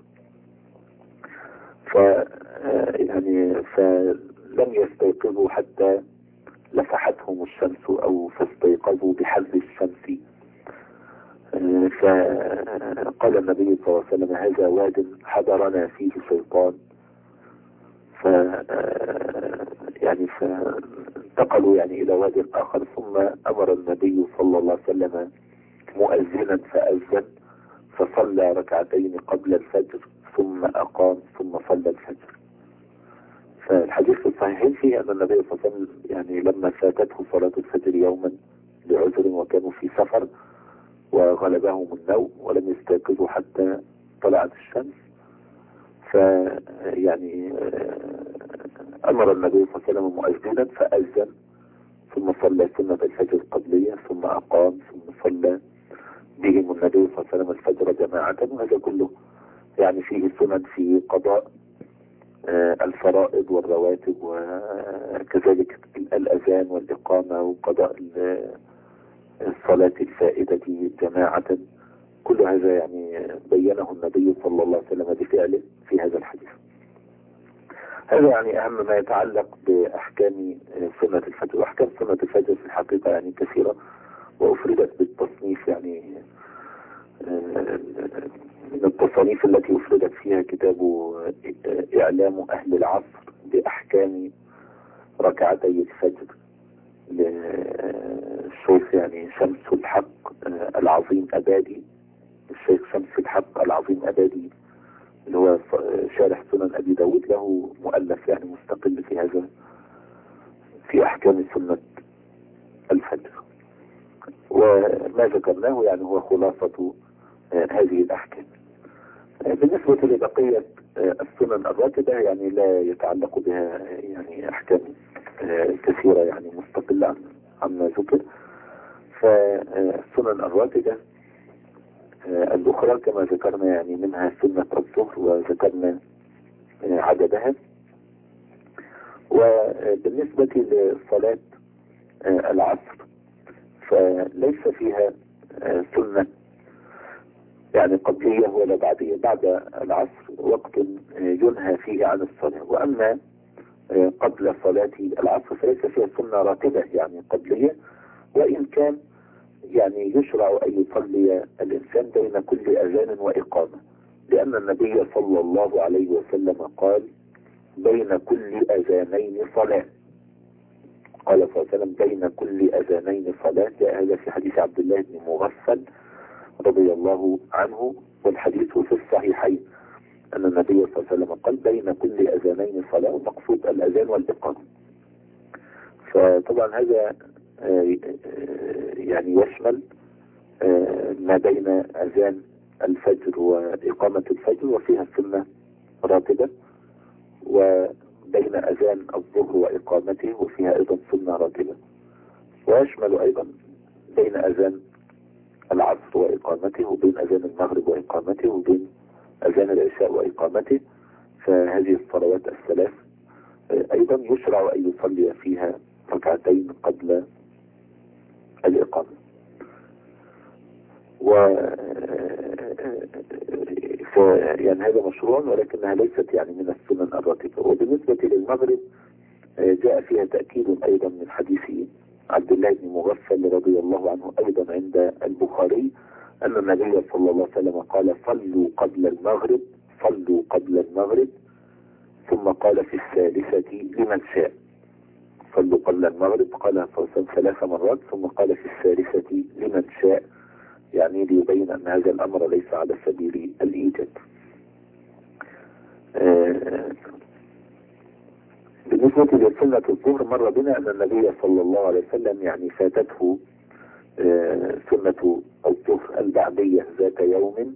فلم يستيقظوا حتى لفحتهم الشمس أو فاستيقظوا بحر الشمس. فقال النبي صلى الله عليه وسلم هذا واد حضرنا فيه شيطان، فانتقلوا يعني إلى واد آخر. ثم أمر النبي صلى الله عليه وسلم مؤذنا فأذن فصلى ركعتين قبل الفجر ثم أقام ثم صلى الفجر. فالحديث الصحيحين فيه أن النبي صلى الله عليه وسلم يعني لما فاتته صلاة الفجر يوما لعذر وكانوا في سفر وغلبهم النوم ولم يستيقظوا حتى طلعت الشمس، فيعني أمر النبي صلى الله عليه وسلم مؤذنا فأذن ثم صلى سنة الفجر القبلية ثم أقام ثم صلى بهم النبي صلى الله عليه وسلم الفجر جماعة. وهذا كله يعني فيه سنن في قضاء الفرائض والرواتب وكذلك الأذان والإقامة وقضاء الصلاة الفائدة جماعة. كل هذا يعني بينه النبي صلى الله عليه وسلم بفعله في هذا الحديث. هذا يعني أهم ما يتعلق بأحكام سنة الفجر. وأحكام سنة الفجر في الحقيقة يعني كثيرة وأفردت بالتصنيف، يعني من التصانيف التي أفردت فيها كتاب إعلام أهل العصر بأحكام ركعتي الفجر للشيخ يعني شمس الحق العظيم أبادي، الشيخ شمس الحق العظيم أبادي اللي هو شارح سنن أبي داود، له مؤلف يعني مستقل في هذا في أحكام سنة الفجر. وما ذكرناه يعني هو خلاصة هذه الأحكام. بالنسبة لبقية السنن الراتبة يعني لا يتعلق بها يعني أحكام كثيرة يعني مستقلة عما ذكر. فالسنن الراتبة الأخرى كما ذكرنا يعني منها سنة الظهر وذكرنا عددها. وبالنسبة لصلاة العصر فليس فيها سنة يعني قبلية ولا بعدية. بعد العصر وقت ينهى فيه عن الصلاة، وأما قبل صلاة العصر فليس فيها سنة راتبة يعني قبلية، وإن كان يعني يشرع أن يصلي الإنسان بين كل أذان وإقامة، لأن النبي صلى الله عليه وسلم قال بين كل أذانين صلاة. قال صلى الله عليه وسلم بين كل أذانين صلاة. جاء هذا في حديث عبد الله بن مغفل رضي الله عنه، والحديث في الصحيحين أن النبي صلى الله عليه وسلم قال بين كل أذانين صلاة، ومقصود الأذان والإقامة. فطبعا هذا يعني يشمل ما بين أذان الفجر وإقامة الفجر وفيها سنة راتبة، وبين أذان الظهر وإقامته وفيها أيضا سنة راتبة، ويشمل أيضا بين أذان العصر وإقامته وبين أذان المغرب وإقامته وبين أذان العشاء وإقامته. فهذه الصلوات الثلاث أيضا يشرع أن يصلي فيها ركعتين قبل الإقامة. يعني هذا مشروع، ولكنها ليست يعني من السنن الراتبة. وبالنسبة للمغرب جاء فيها تأكيد أيضا من حديث عبد الله بن مغفل رضي الله عنه أيضا عند البخاري أن النبي صلى الله عليه وسلم قال صلوا قبل المغرب، صلوا قبل المغرب، ثم قال في الثالثة لمن شاء. صلوا قبل المغرب قال ثلاث مرات، ثم قال في الثالثة لمن شاء، يعني ليبين أن هذا الأمر ليس على سبيل الإيجاب. بالنسبة لسنة الظهر مر بنا أن النبي صلى الله عليه وسلم يعني فاتته سنة الظهر البعدية ذات يوم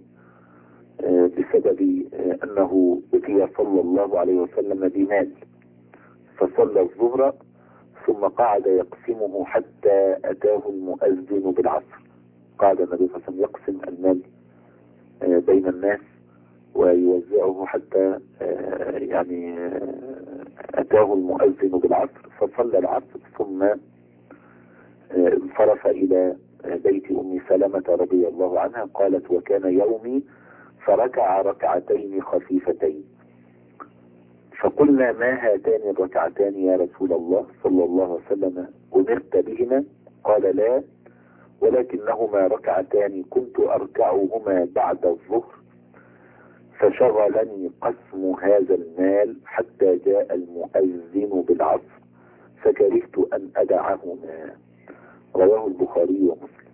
بسبب أنه أتي صلى الله عليه وسلم بمال، فصلى الظهر ثم قعد يقسمه حتى أتاه المؤذن بالعصر. قعد النبي صلى الله عليه وسلم يقسم المال بين الناس ويوزعه حتى يعني أتاه المؤذن بالعصر، فصلى العصر ثم انصرف إلى بيت أم سلمة رضي الله عنها. قالت وكان يومي فركع ركعتين خفيفتين، فقلنا ما هاتان الركعتان يا رسول الله صلى الله عليه وسلم أمرت بهما؟ قال لا، ولكنهما ركعتان كنت أركعهما بعد الظهر، فشغلني قسم هذا المال حتى جاء المؤذن بالعصر فكرهت أن أدعهما. رواه البخاري ومسلم.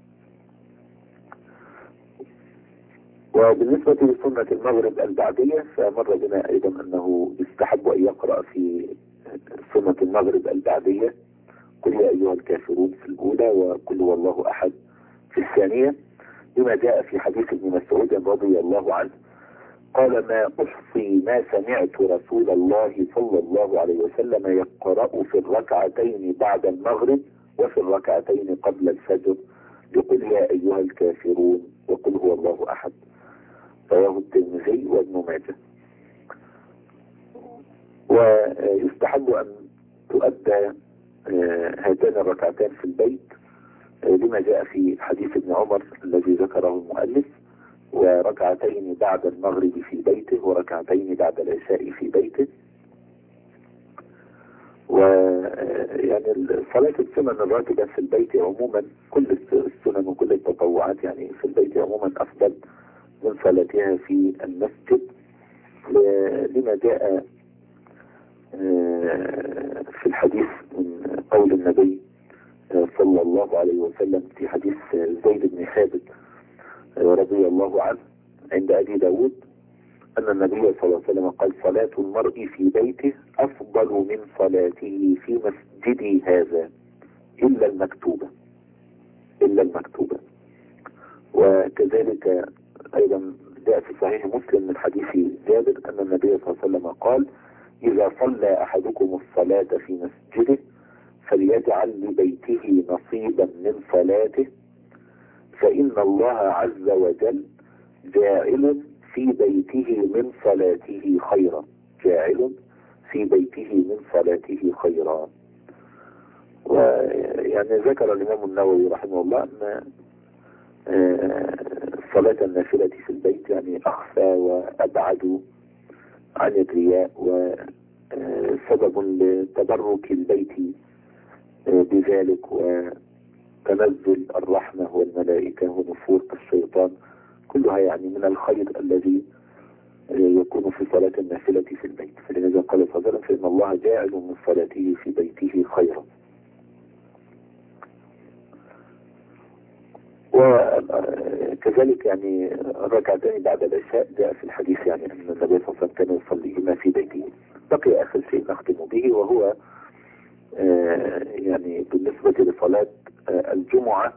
وبالنسبة لسنة المغرب البعدية فمر بنا أيضا أنه يستحب أن يقرأ في سنة المغرب البعدية قل يا أيها الكافرون في الأولى وقل هو الله أحد في الثانية، بما جاء في حديث ابن مسعود رضي الله عنه قال ما أحصي ما سمعت رسول الله صلى الله عليه وسلم يقرأ في الركعتين بعد المغرب وفي الركعتين قبل الفجر بقل يا أيها الكافرون وقل هو الله أحد. رواه الترمذي وابن ماجه. ويستحب أن تؤدى هاتان الركعتان في البيت لما جاء في حديث ابن عمر الذي ذكره المؤلف، وركعتين بعد المغرب في بيته وركعتين بعد العشاء في بيته. ويعني صلاة السنن الراتبة في البيت عموما، كل السنن وكل التطوعات يعني في البيت عموما أفضل من صلاتها في المسجد، لما جاء في الحديث من قول النبي صلى الله عليه وسلم في حديث زيد بن ثابت رضي الله عنه عند أبي داود أن النبي صلى الله عليه وسلم قال صلاة المرء في بيته أفضل من صلاته في مسجدي هذا إلا المكتوبة، إلا المكتوبة. وكذلك أيضا جاء في صحيح مسلم من حديث جابر أن النبي صلى الله عليه وسلم قال إذا صلى أحدكم الصلاة في مسجده فليجعل لبيته نصيبا من صلاته فإن الله عز وجل جاعل في بيته من صلاته خيرا، جاعل في بيته من صلاته خيرا. ويعني ذكر الإمام النووي رحمه الله أن صلاة النافلة في البيت يعني أخفى وأبعد عن الرياء وسبب لتبرك البيت بذلك وتنزل الرحمة والملائكة ونفور الشيطان، كلها يعني من الخير الذي يكون في صلاة النافلة في البيت. فلذا قال صلى الله عليه وسلم فإن الله جاعل من صلاته في بيته خيرا. وكذلك يعني الركعتين بعد العشاء جاء في الحديث يعني أن النبي صلى الله عليه وسلم كان يصليهما في بيته. بقي آخر شيء نختم به وهو يعني بالنسبة لصلاة الجمعة،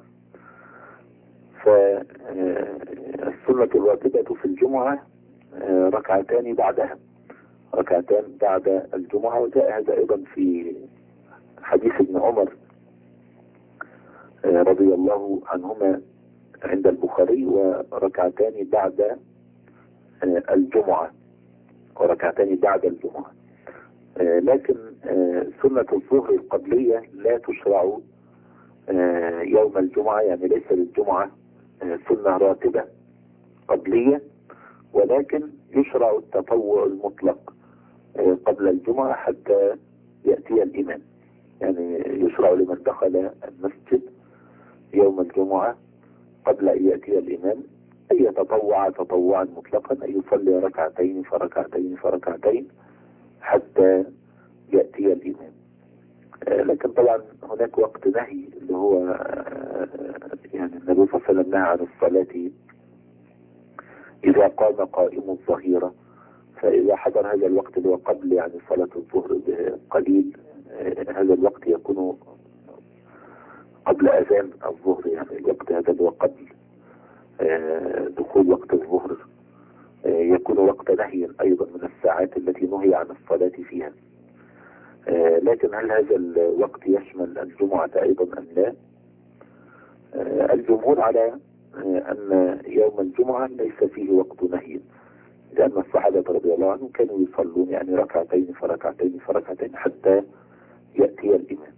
فالسنة الراتبة في الجمعة ركعتان بعدها، ركعتان بعد الجمعة. وجاء هذا أيضا في حديث ابن عمر رضي الله عنهما عند البخاري، وركعتان بعد الجمعة، وركعتان بعد الجمعة. لكن سنة الظهر القبلية لا تشرع يوم الجمعة، يعني ليس للجمعة سنة راتبة قبلية، ولكن يشرع التطوع المطلق قبل الجمعة حتى يأتي الإمام. يعني يشرع لمن دخل المسجد يوم الجمعة قبل أن يأتي الإمام أن يتطوع تطوعا مطلقا، أن يصلي ركعتين فركعتين فركعتين حتى يأتي الإمام. لكن طبعا هناك وقت نهي اللي هو يعني النبي صلى الله عليه وسلم نهى عن الصلاة إذا قام قائم الظهيرة، فإذا حضر هذا الوقت اللي هو قبل يعني صلاة الظهر بقليل، هذا الوقت يكون قبل أذان الظهر، يعني الوقت هذا اللي هو قبل دخول وقت الظهر يكون وقت نهي أيضا من الساعات التي نهي عن الصلاة فيها. لكن هل هذا الوقت يشمل الجمعة أيضا أم لا؟ الجمهور على أن يوم الجمعة ليس فيه وقت نهي، لأن الصحابة رضي الله عنهم كانوا يصلون يعني ركعتين فركعتين فركعتين حتى يأتي الإمام.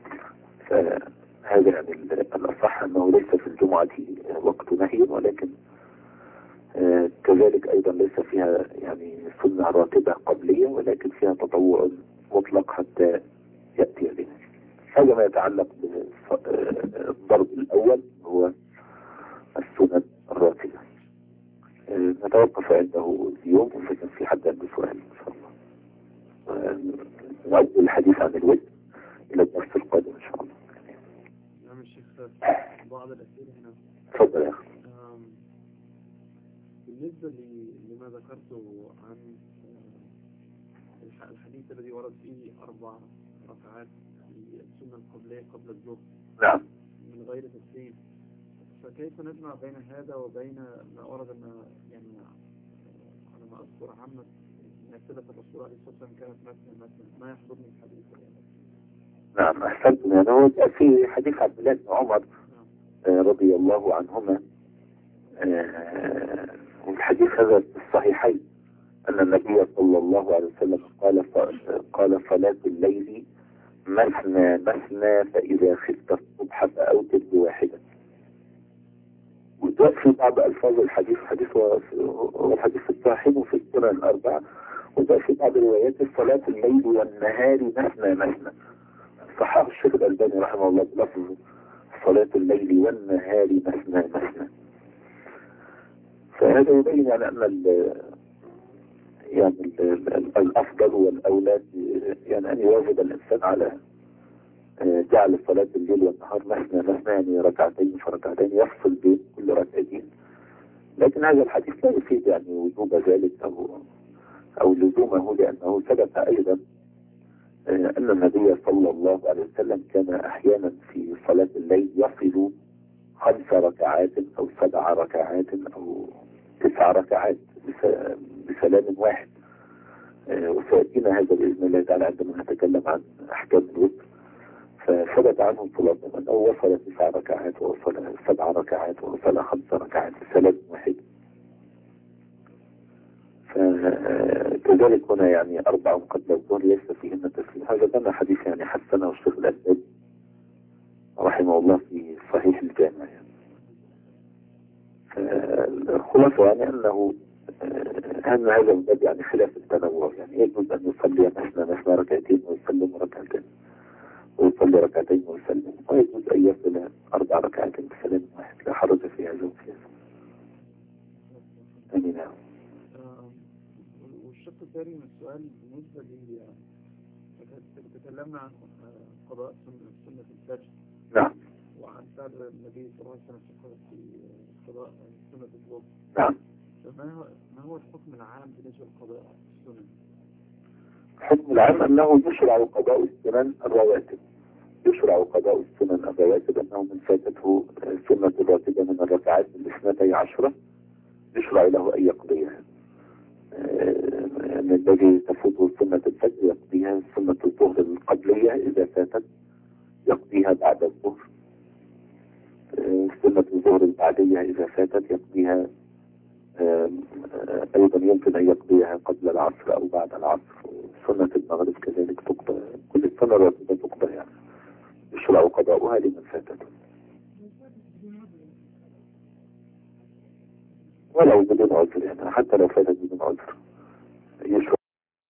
فهذا يعني الأصح أنه ليس في الجمعة وقت نهي، ولكن كذلك أيضا ليس فيها يعني سنة راتبة قبلية، ولكن فيها تطوع مطلق حتى يأتي الإمام. هذا ما يتعلق بالضرب الأول هو السنة الراتبة. نتوقف عنده اليوم، وإذا في حد عنده سؤال إن شاء الله نعود الحديث عن الوجه إلى الدرس القادم إن شاء الله. نعم الشيخ، بعض الأسئلة هنا. تفضل يا أخي. بالنسبة لما ذكرته عن الحديث الذي ورد فيه 4 ركعات في السنة القبلية قبل الظهر، نعم، من غير تسليم، فكيف نجمع بين هذا وبين ما ورد أن يعني على ما أذكر عامة نافلة الرسول عليه الصلاة والسلام كانت مثلا ما يحضرني الحديث يعني. نعم أحسنتم. يعني هو في حديث عبد الله بن عمر رضي الله عنهما، والحديث هذا في الصحيحين، أن النبي صلى الله عليه وسلم قال صلاة الليل مثنى مثنى فإذا خفت الصبح فأوتر بواحدة. وجاء في بعض ألفاظ الحديث، والحديث في الصحيحين وفي السنن الأربعة، وجاء في بعض الروايات صلاة الليل والنهار مثنى مثنى. صححه الشيخ الألباني رحمه الله بلفظ صلاة الليل والنهار مثنى مثنى. فهذا يبين على أن الأفضل والأولاد يعني أن يواجب الإنسان على جعل صلاة الليل والنهار مثنى مثنى، يعني ركعتين فركعتين يفصل بين كل ركعتين. لكن هذا الحديث لا يفيد يعني وجوب ذلك أو لزومه، لأنه ثبت أيضا أن النبي صلى الله عليه وسلم كان أحيانا في صلاة الليل يصل 5 ركعات أو 7 ركعات أو 9 ركعات بسلام واحد. وسيأتينا هذا بإذن الله تعالى عندما نتكلم عن أحكام الوتر. فثبت عنه صلى الله عليه وسلم أنه وصل 9 ركعات ووصل 7 ركعات ووصل 5 ركعات بسلام واحد. فكذلك هنا يعني 4 قبل الظهر ليس فيهن تسليم. هذا كان حديث يعني حسنه الشيخ الألباني رحمه الله في صحيح الجامع. يعني الخلاصة يعني أنه هذا من باب يعني خلاف التنوع، يعني يجوز أن يصلي مثنى ركعتين ويسلم ركعتين، ويصلي ركعتين ويسلم، ويجوز أن يصل 4 ركعات بسلام واحد، لا حرج في هذا وفي هذا. آمين. والشق الثاني من السؤال بالنسبة لي تكلمنا عن قضاء سنة الفجر. نعم. وعن فعل النبي صلى الله عليه وسلم في قضاء سنة الظهر. نعم. ما هو الحكم العام بالنسبة لقضاء السنن؟ الحكم العام أنه يشرع قضاء السنن الرواتب. يشرع قضاء السنن الرواتب، أنه من فاتته سنة الراتبة من الركعات 12 يشرع له أن يقضيها. الذي تفوته سنة الفجر يقضيها، سنة الظهر القبلية إذا فاتت يقضيها بعد الظهر. البعدية إذا فاتت يقضيها أيضا يمكن أن يقضيها قبل العصر أو بعد العصر. سنة المغرب كذلك تقضى، كل السنة الراتبة تقضى يعني، يشرع قضاؤها لمن فاتته ولو بدون عذر، يعني حتى لو فاتت بدون عذر يشرع